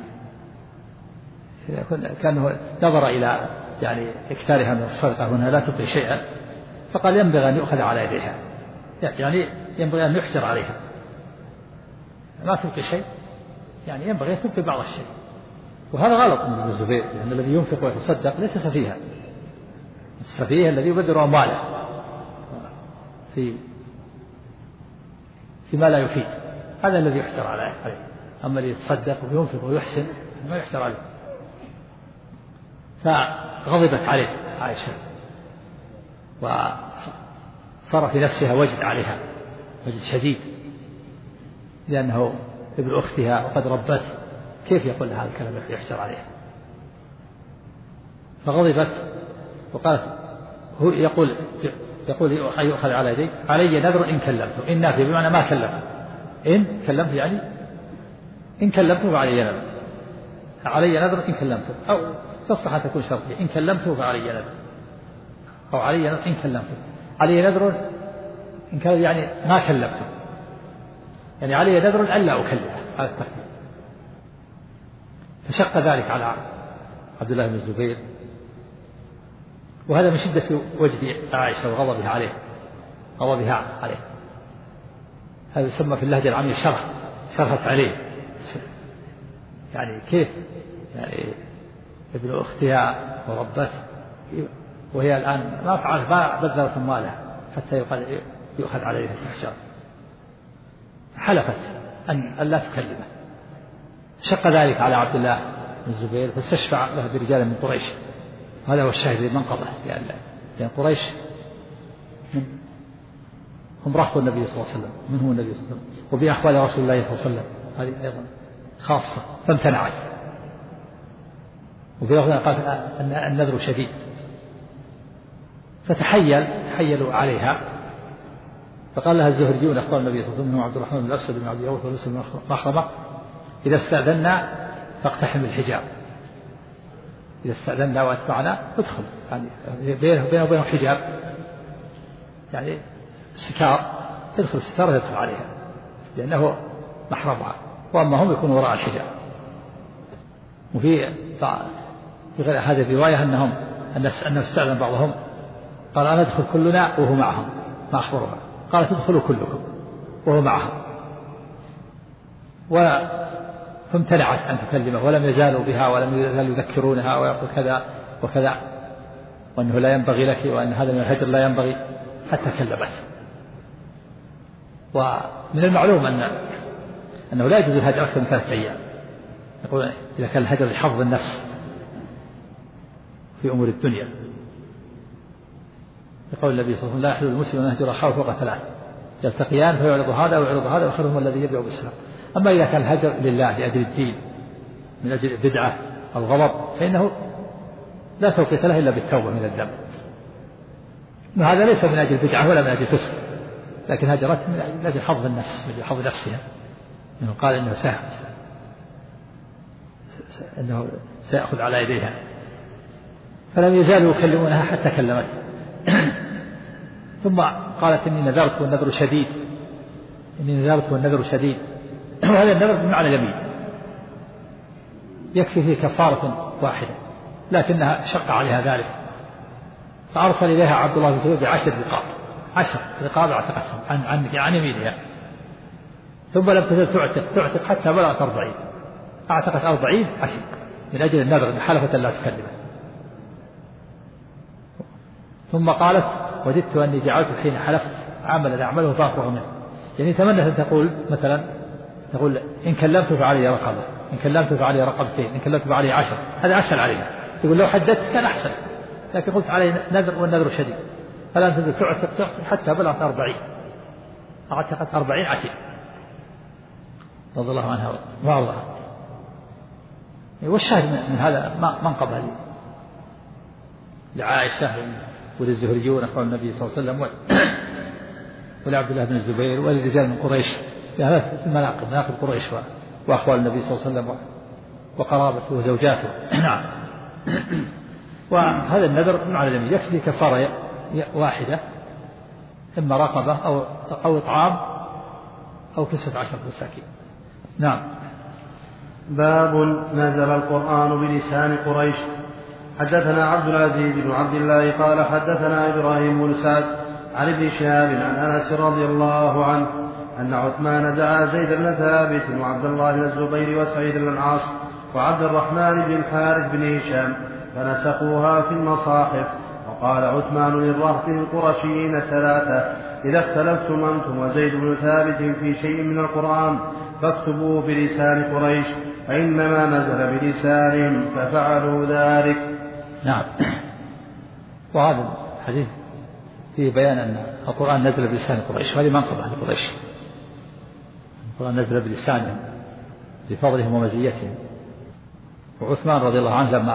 كأنه نظر إلى يعني إكثارها من الصدقة وأنها لا تبقي شيئا، فقال ينبغي أن يؤخذ على يديها، يعني ينبغي أن يحجر عليها، ما تبقي شيء، يعني ينبغي أن تبقي بعض الشيء. وهذا غلط من ابن الزبير، لأن الذي ينفق ويتصدق ليس سفيها، السفيه الذي يبذر أمواله فيما لا يفيد، هذا الذي يحجر عليه. أما الذي يتصدق وينفق ويحسن ما يحجر عليه. فغضبت عليه عائشة، وصار في نفسها وجد عليها، وجد شديد، لأنه ابن أختها وقد ربته، كيف يقول لها هذا الكلام يحجر عليها؟ فغضبت وقالت هو يقول يؤخذ على يدي، علي نذر إن كلمته، إن نافي بمعنى ما كلمته، إن كلمته يعني إن كلمته فعلي نذر، علي نذر إن كلمته، أو تصلح أن تكون شرطية، إن كلمته فعلي نذر، أو علي نذر إن كلمته، علي نذر إن كان يعني ما كلمته، يعني علي نذر ألا أكلمه، هذا التخفيف. فشق ذلك على عبد الله بن الزبير، وهذا من شدة وجد عائشة وغضبها عليه، هذا يسمى في اللهجة العامية شرفت عليه، يعني كيف يعني ابن أختها وربته وهي الآن ما فعلت، ما بذلت مالها حتى يؤخذ عليها التحجار، حلفت أن لا تكلمه. شق ذلك على عبد الله بن الزبير فاستشفع له برجال من قريش. هذا هو الشاهد للمنقبة، لأن قريش هم رهط النبي صلى الله عليه وسلم، منهم النبي صلى الله عليه وسلم، وبأخبار رسول الله صلى الله عليه وسلم هذه أيضا خاصة فامتنعت. وفي لفظ قال أن النذر شديد، فتحيلوا عليها، فقال لها الزهريون أخبار النبي صلى الله عليه وسلم منهم عبد الرحمن بن الأسود بن عبد اليوث ومسلم بن مخرمة إذا استأذنا فاقتحم الحجاب، إذا استأذنا وأتبعنا ادخل، يعني بينه وبينه حجاب، يعني ستار، يدخل الستار ويدخل عليها لأنه محرمها، وأما هم يكونوا وراء الحجاب. وفي غير هذه الرواية أنه استأذن بعضهم قال أنا ندخل كلنا وهو معهم، ما أخبرها، قال تدخلوا كلكم وهو معهم، فامتنعت أن تكلمه، ولم يزالوا بها ولم يزالوا يذكرونها ويقول كذا وكذا وأنه لا ينبغي لك وأن هذا من الهجر لا ينبغي، حتى كلمت. ومن المعلوم أنه لا يجوز الهجر أكثر من 3 أيام، يقول إذا كان الهجر لحفظ النفس في أمور الدنيا، يقول النبي صلى الله عليه وسلم لا يحل المسلم أن يهجر أخاه فوق 3 يلتقيان فيعرض هذا ويعرض هذا وخيرهم الذي يبدأ بالسلام. أما إذا كان الهجر لله لأجل الدين من أجل البدعة أو الغضب فإنه لا توقيت له إلا بالتوبة من الذنب، وهذا ليس من أجل البدعة ولا من أجل الفسق، لكن هجرت من أجل حفظ النفس، من أجل حفظ نفسها، إنه قال إنه سيأخذ على يديها، فلم يزالوا يكلمونها حتى كلمت. ثم قالت إني نذرت والنذر شديد، إني نذرت والنذر شديد، وهذا النذر بمعنى اليمين يكفي فيه كفارة واحدة، لكنها شق عليها ذلك، فأرسل إليها عبد الله بن زبير ب10 رقاب، 10 رقاب اعتقتهم عن يمينها، ثم لم تزل تعتق حتى بلغت 40، اعتقت 40 عشق من أجل النذر، حلفت لا تكلمه. ثم قالت وددت أني جعلت حين حلفت عملا أعمله فأفرغ منه، يعني تمنت أن تقول مثلا إن كلمت فعلي رقبة، إن كلمت فعلي رقبتين، إن كلمت فعلي 10، هذا أسهل عليها، تقول لو حددت كان أحسن، لكن قلت علي نذر والنذر شديد، فلا تزل تعتق حتى بلغت 40، اعتقت 40 عتيق رضي الله عنها وارضاها. والشاهد من هذا منقبة لعائشة وللزهريون أخوان النبي صلى الله عليه وسلم ولعبد الله بن الزبير وللرجال من قريش، هذا في المناقب، مناقب قريش وأخوال النبي صلى الله عليه وسلم وقرابته وزوجاته. نعم. وهذا النذر مع اليمين يكفي كفارة واحدة، إما رقبة أو إطعام أو كسوة 10 مساكين. نعم. باب نزل القرآن بلسان قريش. حدثنا عبد العزيز بن عبد الله قال حدثنا إبراهيم بن سعد عن ابن شهاب عن أنس رضي الله عنه أن عثمان دعا زيد بن ثابت وعبد الله بن الزبير وسعيد بن العاص وعبد الرحمن بن الحارث بن هشام فنسخوها في المصاحف. وقال عثمان للرهط القرشيين 3: إذا اختلفتم أنتم وزيد بن ثابت في شيء من القرآن فاكتبوه بلسان قريش فإنما نزل بلسانهم ففعلوا ذلك. نعم. وهذا الحديث فيه بيان أن القرآن نزل بلسان قريش، وهذه منقبة لقريش، القرآن نزل بلسانهم لفضلهم ومزيتهم. وعثمان رضي الله عنه لما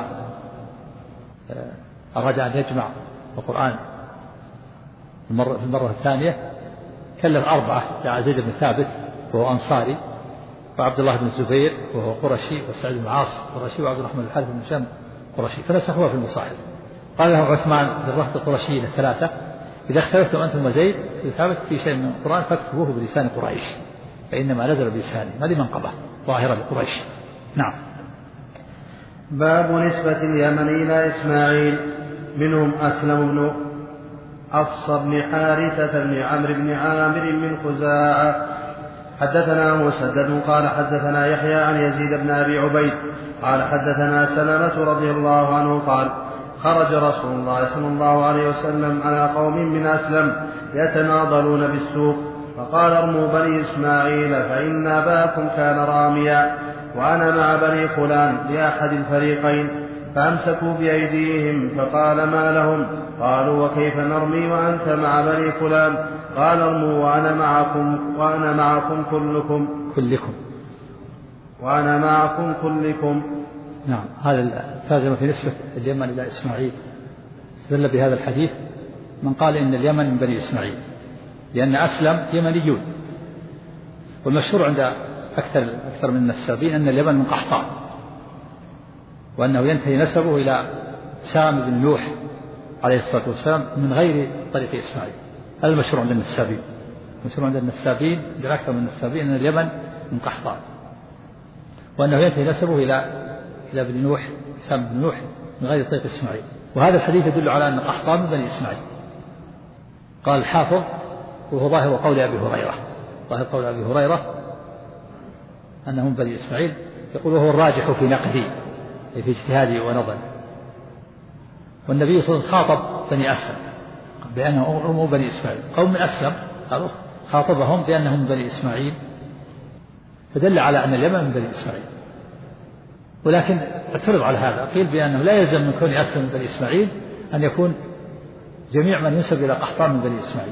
أراد أن يجمع القرآن في المرة الثانية كلم 4: جاء زيد بن ثابت وهو أنصاري، وعبد الله بن الزبير وهو قرشي، وسعيد بن العاص قرشي، وعبد الرحمن بن الحارث بن هشام قرشي، فنسخوها في المصاحف. قال له عثمان للرهط القرشيين 3: إذا اختلفتم أنتم وزيد بن ثابت في شيء من القرآن فاكتبوه بلسان قريش فإنما نزل بلسانهم. هذه منقبة ظاهرة لقريش. نعم. باب نسبة اليمن إلى إسماعيل، منهم أسلم بن أفص بن حارثة بن عمرو بن عامر من خزاعة. حدثنا مسدد قال حدثنا يحيى عن يزيد بن أبي عبيد قال حدثنا سلمة رضي الله عنه قال خرج رسول الله صلى الله عليه وسلم على قوم من أسلم يتناضلون بالسوق، فقال ارموا بني إسماعيل فإن أباكم كان راميا، وأنا مع بني فلان لأحد الفريقين، فأمسكوا بأيديهم فقال ما لهم؟ قالوا وكيف نرمي وأنت مع بني فلان؟ قال ارموا وأنا معكم كلكم. نعم. هذا الترجمة في نسبة اليمن إلى إسماعيل. استدل بهذا الحديث من قال إن اليمن من بني إسماعيل، لأن أسلم يمنيون، والمشهور عند أكثر من النسابين أن اليمن من قحطان، وأنه ينتهي نسبه إلى سام بن نوح عليه الصلاة والسلام من غير طريق إسماعيل. هذا المشهور عند النسابين. المشهور عند النسابين عند أكثر من النسابين أن اليمن من قحطان، وأنه ينتهي نسبه إلى ابن نوح، سام بن نوح، من غير طريق إسماعيل. وهذا الحديث يدل على أن قحطان من بني إسماعيل. قال الحافظ وهو ظاهر قول أبي هريرة، ظاهر قول أبي هريرة أنهم بني إسماعيل، يقول وهو الراجح في نقدي في اجتهادي ونظري. والنبي صلى الله عليه وسلم خاطب بني أسلم بأنهم هم بني إسماعيل، قوم من أسلم قالوا خاطبهم بأنهم بني إسماعيل، فدل على أن اليمن من بني إسماعيل. ولكن اعترض على هذا، قيل بأنه لا يلزم من كون أسلم من بني إسماعيل أن يكون جميع من ينسب إلى قحطان من بني إسماعيل،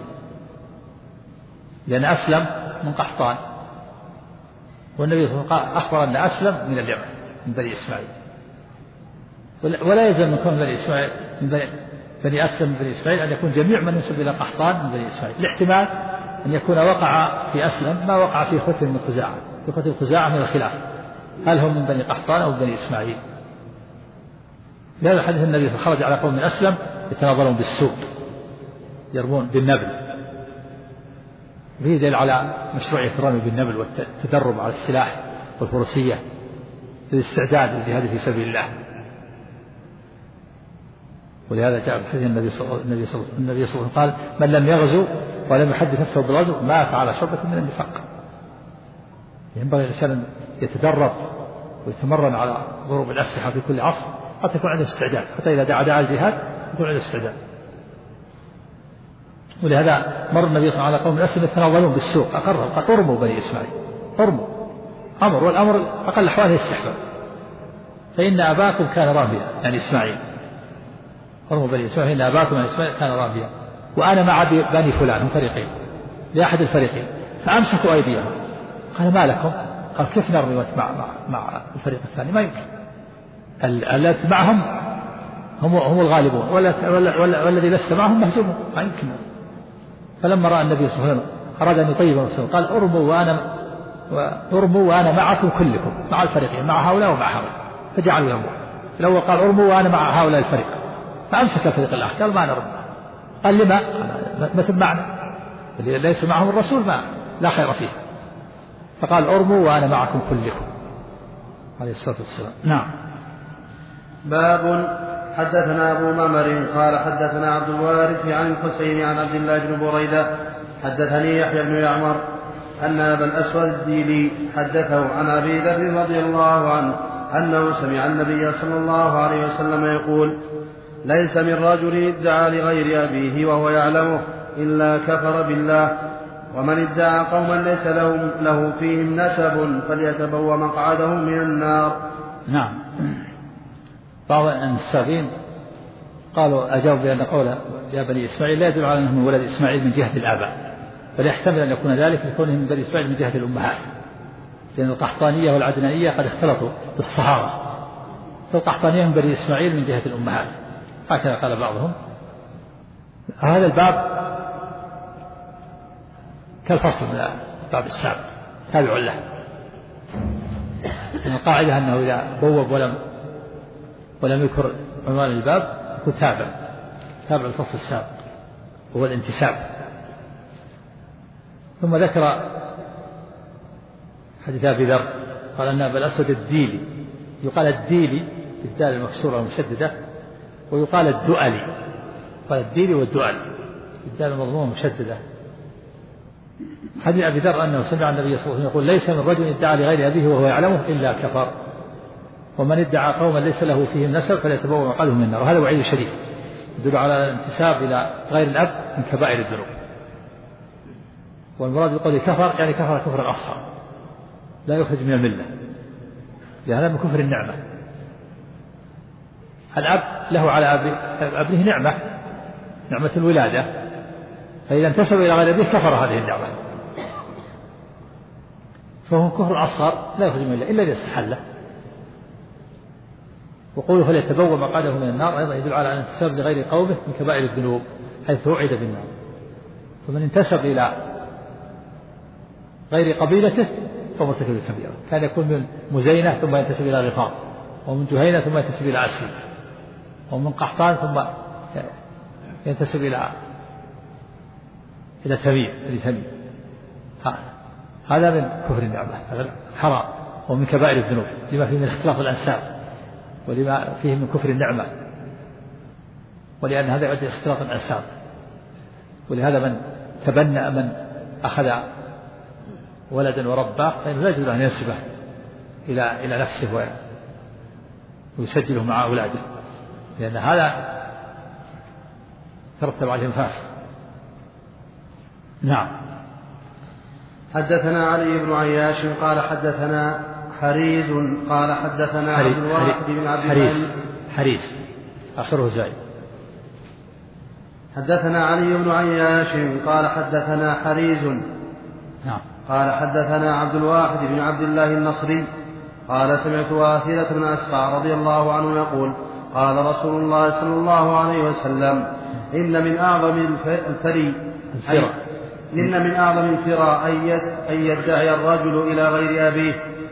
لأن أسلم من قحطان، والنبي صلى الله عليه وسلم أخبر أن أسلم من اليمن من بني إسماعيل. ولا يلزم من كون بني إسماعيل من بني أسلم من بني إسماعيل أن يكون جميع من ينسب إلى قحطان من بني إسماعيل. الاحتمال أن يكون وقع في أسلم ما وقع في ختم من خزاعة، في ختم خزاعة من الخلاف هل هم من بني قحطان أو بني إسماعيل. لهذا الحديث النبي صلى الله عليه وسلم خرج على قوم من أسلم يتناظرون بالسوق، يرمون بالنبل، وفيه دليل على مشروعية الرمي بالنبل والتدرب على السلاح والفروسية للاستعداد للجهاد في سبيل الله. ولهذا جاء في حديث النبي صلى الله عليه وسلم قال من لم يغزو ولم يحدث نفسه بالغزو مات على شعبة من النفاق. ينبغي الإنسان أن يتدرب ويتمرن على ضروب الأسلحة في كل عصر حتى يكون عنده استعداد، حتى إذا دعا الجهاد يكون عنده استعداد. ولهذا مر النبي صلى الله عليه وسلم على قوم الأسلم يتناولون بالسوق، أقرهم قال ارموا بني إسماعيل، ارموا، أمر، والأمر أقل أحواله الاستحباب، فإن أباكم كان راميا، يعني إسماعيل، ارموا بني إسماعيل، إن أباكم يعني إسماعيل كان راميا، وأنا مع بني فلان، هم فريقين لأحد الفريقين، فأمسكوا أيديهم. قال ما لكم؟ قال كيف نرمي مع الفريق الثاني؟ ما يمكن، الذي معهم هم الغالبون، والذي لست معهم مهزومون، ما يمكن. فلما رأى النبي صلى الله عليه وسلم أراد أن يطيب نفسه قال ارموا وأنا معكم كلكم، مع الفريقين، مع هؤلاء ومع هؤلاء، فجعلوا يرموا. الأول قال ارموا وأنا مع هؤلاء الفريق، فأمسك الفريق الآخر قال ما نرمي. قال لما؟ مثل معنا اللي ليس معهم الرسول ما لا خير فيه. فقال ارموا وأنا معكم كلكم عليه الصلاة والسلام. نعم. باب حدثنا أبو معمر قال حدثنا عبد الوارث عن الحسين عن عبد الله بن بريدة حدثني يحيى بن يعمر أن أبا الأسود الديلي حدثه عن أبي ذر رضي الله عنه أنه سمع النبي صلى الله عليه وسلم يقول ليس من رجل ادعى لغير أبيه وهو يعلمه إلا كفر بالله، ومن ادعى قوما ليس له فيهم نسب فليتبوأ مقعده من النار. نعم. بعض النسابين قالوا أجابوا بأن قوله يا بني إسماعيل لا يدل على أنهم من ولد إسماعيل من جهة الآباء، بل يحتمل أن يكون ذلك لكونهم من بني إسماعيل من جهة الأمهات، لأن القحطانية والعدنانية قد اختلطوا بالصحابة، فالقحطانية من بني إسماعيل من جهة الأمهات، هكذا قال بعضهم. هذا الباب كالفصل من الباب السابق تابع له، القاعدة أنه إذا بوب ولم يذكر عنوان الباب يكون تابع الفصل السابق وهو الانتساب. ثم ذكر حديث أبي ذر قال أن أبا الأسود الديلي، يقال الديلي بالدال المكسورة المشددة، ويقال الدؤلي، قال الديلي والدؤل بالدال المضمومة المشددة. حديث أبي ذر أنه سمع النبي صلى الله عليه وسلم يقول ليس من رجل ادعى لغير أبيه وهو يعلمه إلا كفر، ومن ادعى قوما ليس له فيهم نسب فليتبوأ مقعده من النار. وهذا وعيد شديد يدل على الانتساب إلى غير الأب من كبائر الذنوب. والمراد بقوله كفر يعني كفر كفرا أصغر لا يخرج من الملة، هذا من كفر النعمة. الأب له على أبيه نعمة الولادة، فإذا انتسب إلى غير أبيه كفر هذه النعمة، فهو كفر أصغر لا يخرج منه إلا إذا استحله. وقوله فليتبوأ مقعده من النار أيضا يدل على أن الانتساب لغير قومه من كبائر الذنوب حيث وعد بالنار. فمن انتسب إلى غير قبيلته فهو مرتكب الكبيرة. كان يكون من مزينة ثم ينتسب إلى غفار، ومن جهينة ثم ينتسب إلى أسلم، ومن قحطان ثم ينتسب إلى تميم. هذا من كفر النعمة، هذا حرام ومن كبائر الذنوب لما فيه من اختلاف الأنساب ولما فيه من كفر النعمة، ولأن هذا يؤدي اختلاط الأنساب. ولهذا من تبنى من أخذ ولدا ورباه فإنه لا يجوز أن ينسبه إلى نفسه ويسجله مع أولاده، لأن هذا ترتب عليه الفاسد. نعم. حدثنا علي بن عياش قال حدثنا حريز قال حدثنا عبد الواحد بن عبد الله حريز آخره زائد. حدثنا علي بن عياش قال حدثنا حريز نعم. قال حدثنا عبد الواحد بن عبد الله النصري قال سمعت واثلة بن أسقع رضي الله عنه يقول قال رسول الله صلى الله عليه وسلم إن من أعظم الفرى أن يدعي الرجل إلى غير أبيه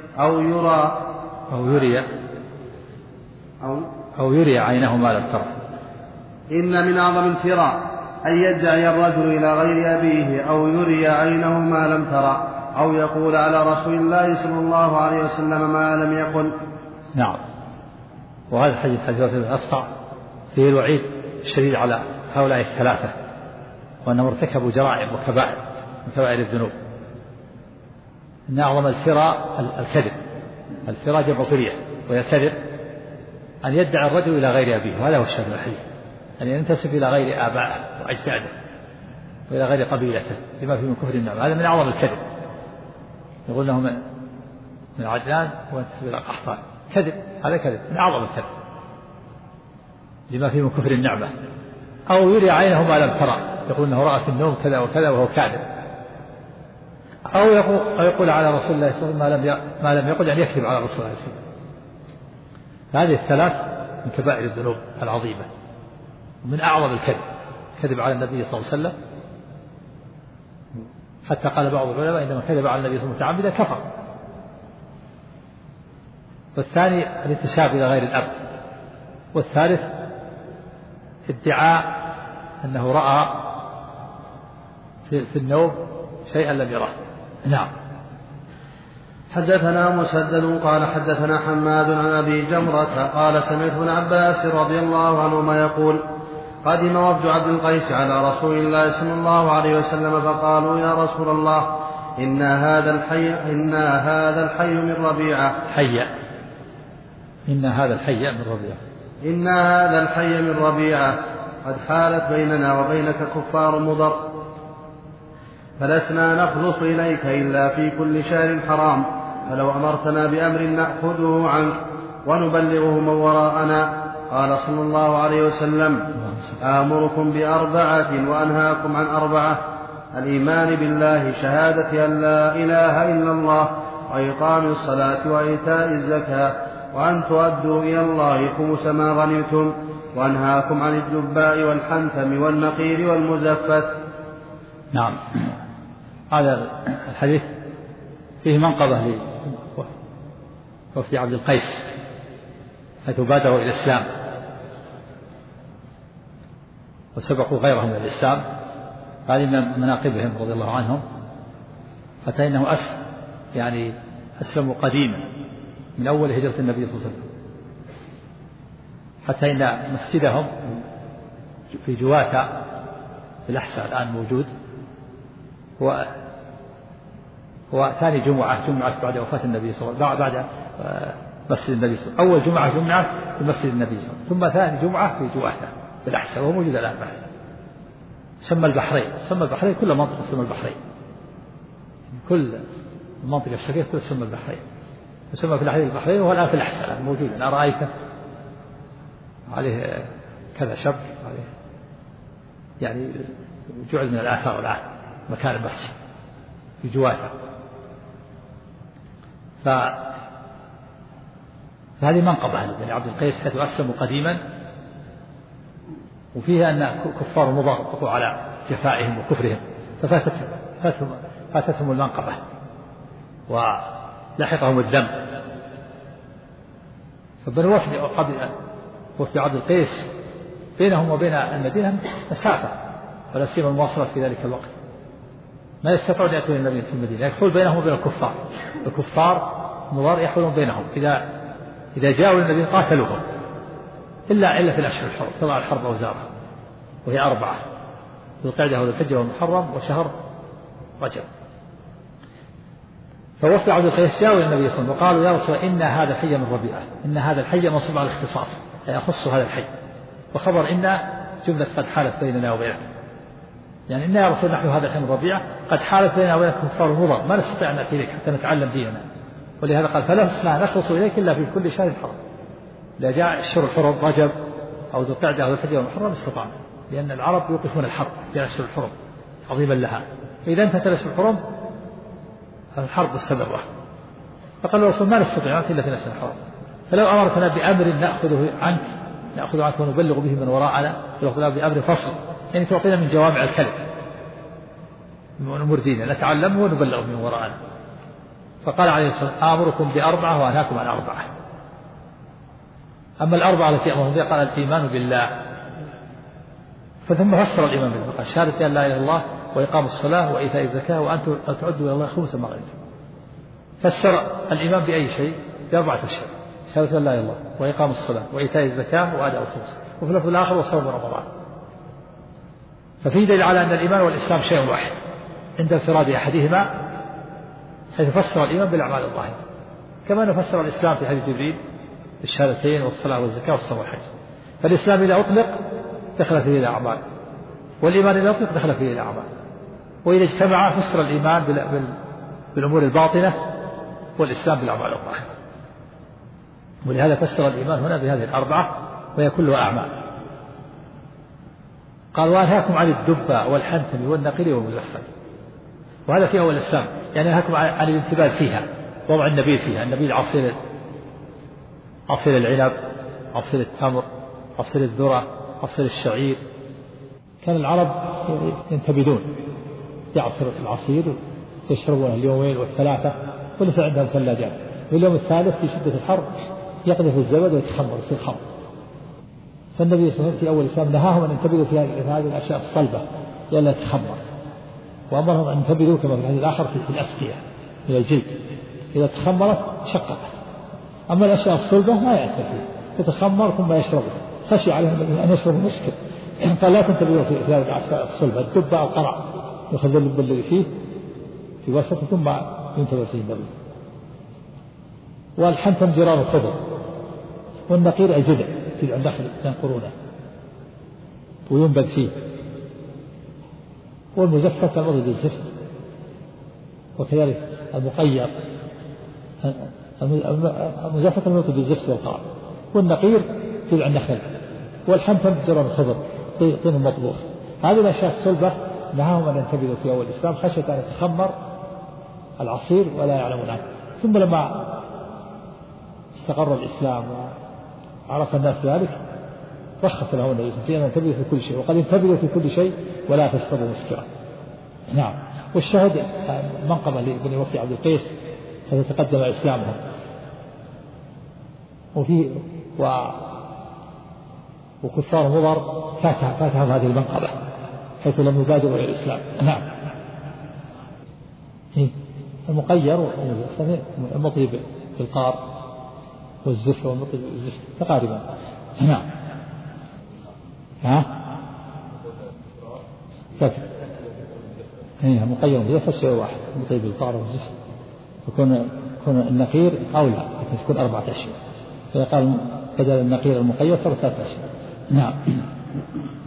أو يري عينه ما لم ترى. إن من أعظم الفرى أن يدعي الرجل إلى غير أبيه أو يري عينه ما لم ترى أو يقول على رسول الله صلى الله عليه وسلم ما لم يقل. نعم. وهذا حديث ابن أسقع فيه الوعيد الشديد على هؤلاء الثلاثة، وأنهم ارتكبوا جرائم وكبائر من كبائر الذنوب. إن أعظم الفرى الكذب. الفرى جمع فرية وهي الكذب، أن يدعي الرجل إلى غير أبيه، وهذا هو الشأن الحديث، أن ينتسب إلى غير آبائه وأجداده وإلى غير قبيلته لما فيه من كفر النعمة. هذا من أعظم الكذب. يقول له من عدنان وينتسب إلى قحطان، كذب، هذا كذب من أعظم الكذب لما فيه من كفر النعمة. أو يري عينه ما لم ترى، يقول أنه رأى في النوم كذا وكذا وهو كاذب. أو يقول على رسول الله صلى الله عليه وسلم ما لم يقل، يعني يكذب على رسول الله صلى الله عليه وسلم. هذه الثلاث من كبائر الذنوب العظيمة ومن أعظم الكذب، كذب على النبي صلى الله عليه وسلم، حتى قال بعض العلماء إنما كذب على النبي صلى الله عليه وسلم متعمدا كفر. والثاني الانتساب إلى غير الأب. والثالث ادعاء أنه رأى في النوم شيئا لم يره. نعم. حدثنا مسدد قال حدثنا حماد عن أبي جمرة قال سمعت ابن عباس رضي الله عنهما يقول قدم وفد عبد القيس على رسول الله صلى الله عليه وسلم فقالوا يا رسول الله إن هذا الحي من ربيعة قد حالت بيننا وبينك كفار مضر، فلسنا نخلص إليك إلا في كل شهر حرام، فلو أمرتنا بأمر نأخذه عنك ونبلغه من وراءنا. قال صلى الله عليه وسلم آمركم بأربعة وأنهاكم عن أربعة: الإيمان بالله، شهادة أن لا إله إلا الله، وإقام الصلاة وإيتاء الزكاة، وأن تؤدوا إلى الله خمس ما غنمتم، وأنهاكم عن الجباء والحنثم والنقير والمزفت. نعم. هذا الحديث فيه منقبة لوفد عبد القيس حيث بادروا إلى الإسلام وسبقوا غيرهم إلى الإسلام. هذه من مناقبهم رضي الله عنهم، حتى إنه أسلموا قديما من أول هجرة النبي صلى الله عليه وسلم، حتى إن مسجدهم في جواثة في الأحساء الآن موجود، وثاني جمعة بعد وفاة النبي صلى الله عليه وسلم، بعد مسجد النبي صلى الله عليه وسلم. أول جمعة جمعت في مسجد النبي صلى الله عليه وسلم، ثم ثاني جمعة في جواثة في الأحساء، وهو موجود الآن بحث. سمى البحرين كل منطقة تسمى البحرين، كل المنطقة الشرقية كل تسمى البحرين. يسمى في الحديث البحرين، وهو الآن في الأحساء موجود. أنا رأيته عليه كذا شب عليه، يعني جعل من الآثار الآن مكان المسجد في جوافة. فهذه منقبة لبني عبد القيس حيث أسلموا قديما، وفيها أن كفار مضر وقعوا على جفائهم وكفرهم فاتتهم المنقبة ولحقهم الذنب. فبنو وفد عبد القيس بينهم وبين المدينة مسافة، ولا سيما المواصلات في ذلك الوقت، ما يستطيعون أن يأتوا إلى النبي في المدينة، يحول بينهم وبين الكفار مضار يحولون بينهم. إذا جاءوا للنبي قاتلوهم إلا في الأشهر الحرم، طبعا الحرب أوزارها وهي 4: ذو القعدة وذو الحجة والمحرم وشهر رجب. فوفد عبد القيس جاءوا إلى النبي صلى الله عليه وسلم وقالوا: يا رسول الله، إن هذا الحي من ربيعة، إن هذا الحي منصوب على الاختصاص، لا يخص هذا الحي، وخبر إن جملة قد حالت بيننا وبينك، يعني إن يا رسول نحن هذا الحي من ربيعة قد حالت بيننا وبينك كفار مضر، ما نستطيع أن نأتي إليك حتى نتعلم ديننا. ولهذا قال: فلسنا نخلص إليك إلا في كل شهر حرم. إذا جاء الشهر الحرم رجب أو ذو القعدة أو ذو الحجة والمحرم استطاعنا، لأن العرب يوقفون الحرب في الأشهر الحرم عظيما لها، فإذا انتهت الأشهر الحرم الحرب مستمرة. فقال الرسول: ما نستطيع إلا في الأشهر الحرم، فلو أمرتنا بأمر نأخذ عنك ونبلغ به من وراءنا، ولو بأمر فصل، يعني تعطينا من جوامع الكلم من أمور ديننا نتعلمه ونبلغه من وراءنا. فقال عليه الصلاة والسلام: آمركم ب4 وأنهاكم عن 4. أما 4 التي أمرهم بها قال: الإيمان بالله. فثم فسر الإيمان بالله قال: شهادة أن لا إله إلا الله وإقام الصلاة وإيتاء الزكاة وأن تعدوا إلى الله خمس ما غنمتم. فسر الإيمان بأي شيء؟ ب4 أشياء: شهادة أن لا إله إلا الله وإقام الصلاة وإيتاء الزكاة وأداء الخمس، وفي اللفظ الآخر وصوم رمضان. ففي دليل على أن الإيمان والإسلام شيء واحد عند انفراد أحدهما، حيث فسر الإيمان بالأعمال الظاهرة، كما نفسر الإسلام في حديث جبريل بالشهادتين والصلاة والزكاة والصوم والحج. فالإسلام إذا أطلق دخل فيه الأعمال، والإيمان إذا أطلق دخل فيه الأعمال، وإذا اجتمع فسر الإيمان بالأمور الباطنة والإسلام بالأعمال الظاهرة. ولهذا فسر الإيمان هنا بهذه ال4 وهي كلها أعمال. قال: وأنهاكم عن الدبة والحنتم والنقير والمزفر. وهذا في أول الإسلام، يعني نهاكم عن الانتباه فيها، وضع النبيذ فيها، النبيذ عصير العنب، عصير التمر، عصير الذرة، عصير الشعير. كان العرب ينتبذون يعصر العصير يشربونه اليومين والثلاثة، وليس عندهم ثلاجات، واليوم الثالث في شدة الحر يقذف الزبد ويتخمر يصير خمر. فالنبي صلى الله عليه وسلم في أول الإسلام نهاهم أن ينتبذوا في هذه الأشياء الصلبة لئلا تتخمر، وأمرهم أن ينتبذوا كما في الحديث الآخر في الأسقية من الجلد، إذا تخمرت شقت. أما الأشياء الصلبة ما يأتي فيه، تتخمر ثم يشربه، خشي عليهم أن يشربوا مشكل، قال: لا تنتبذوا في هذه الأشياء الصلبة، الدب أو القرع يأخذ اللب الذي فيه في وسطه ثم ينتبذ فيه النبي. والحنتم جرار الخضر، والنقير الجذع النخل ينقرونه وينبذ فيه، والمزفت المضي بالزفت، وكذلك المقير المزفت المضي بالزفت والقرع، والنقير جذع النخل، والحنتم جرار الخضر طين المطبوخ. هذه الأشياء الصلبة نهاهم أن ينتبذوا في أول الإسلام خشية أن يتخمر العصير ولا يعلمون عنه. ثم لما استقر الإسلام وعرف الناس ذلك رخص لهم النبي في أن ينتبذوا في كل شيء، وقد ينتبذوا في كل شيء ولا تشربوا مسكرا. نعم. والشاهد منقبة لبني وفد عبد القيس فتقدم إسلامهم، وكفار مضر فاتهم هذه المنقبة حيث لم يبادروا إلى الإسلام. نعم. المقير المطيب بالقار والزفر والمطيب بالزفر تقاربا. نعم. مقير بالزفر شيء واحد، المطيب بالقار والزفر، يكون النقير أولى، تكون 4 أشياء، فقال بدل النقير المقير صار 3 أشياء. نعم.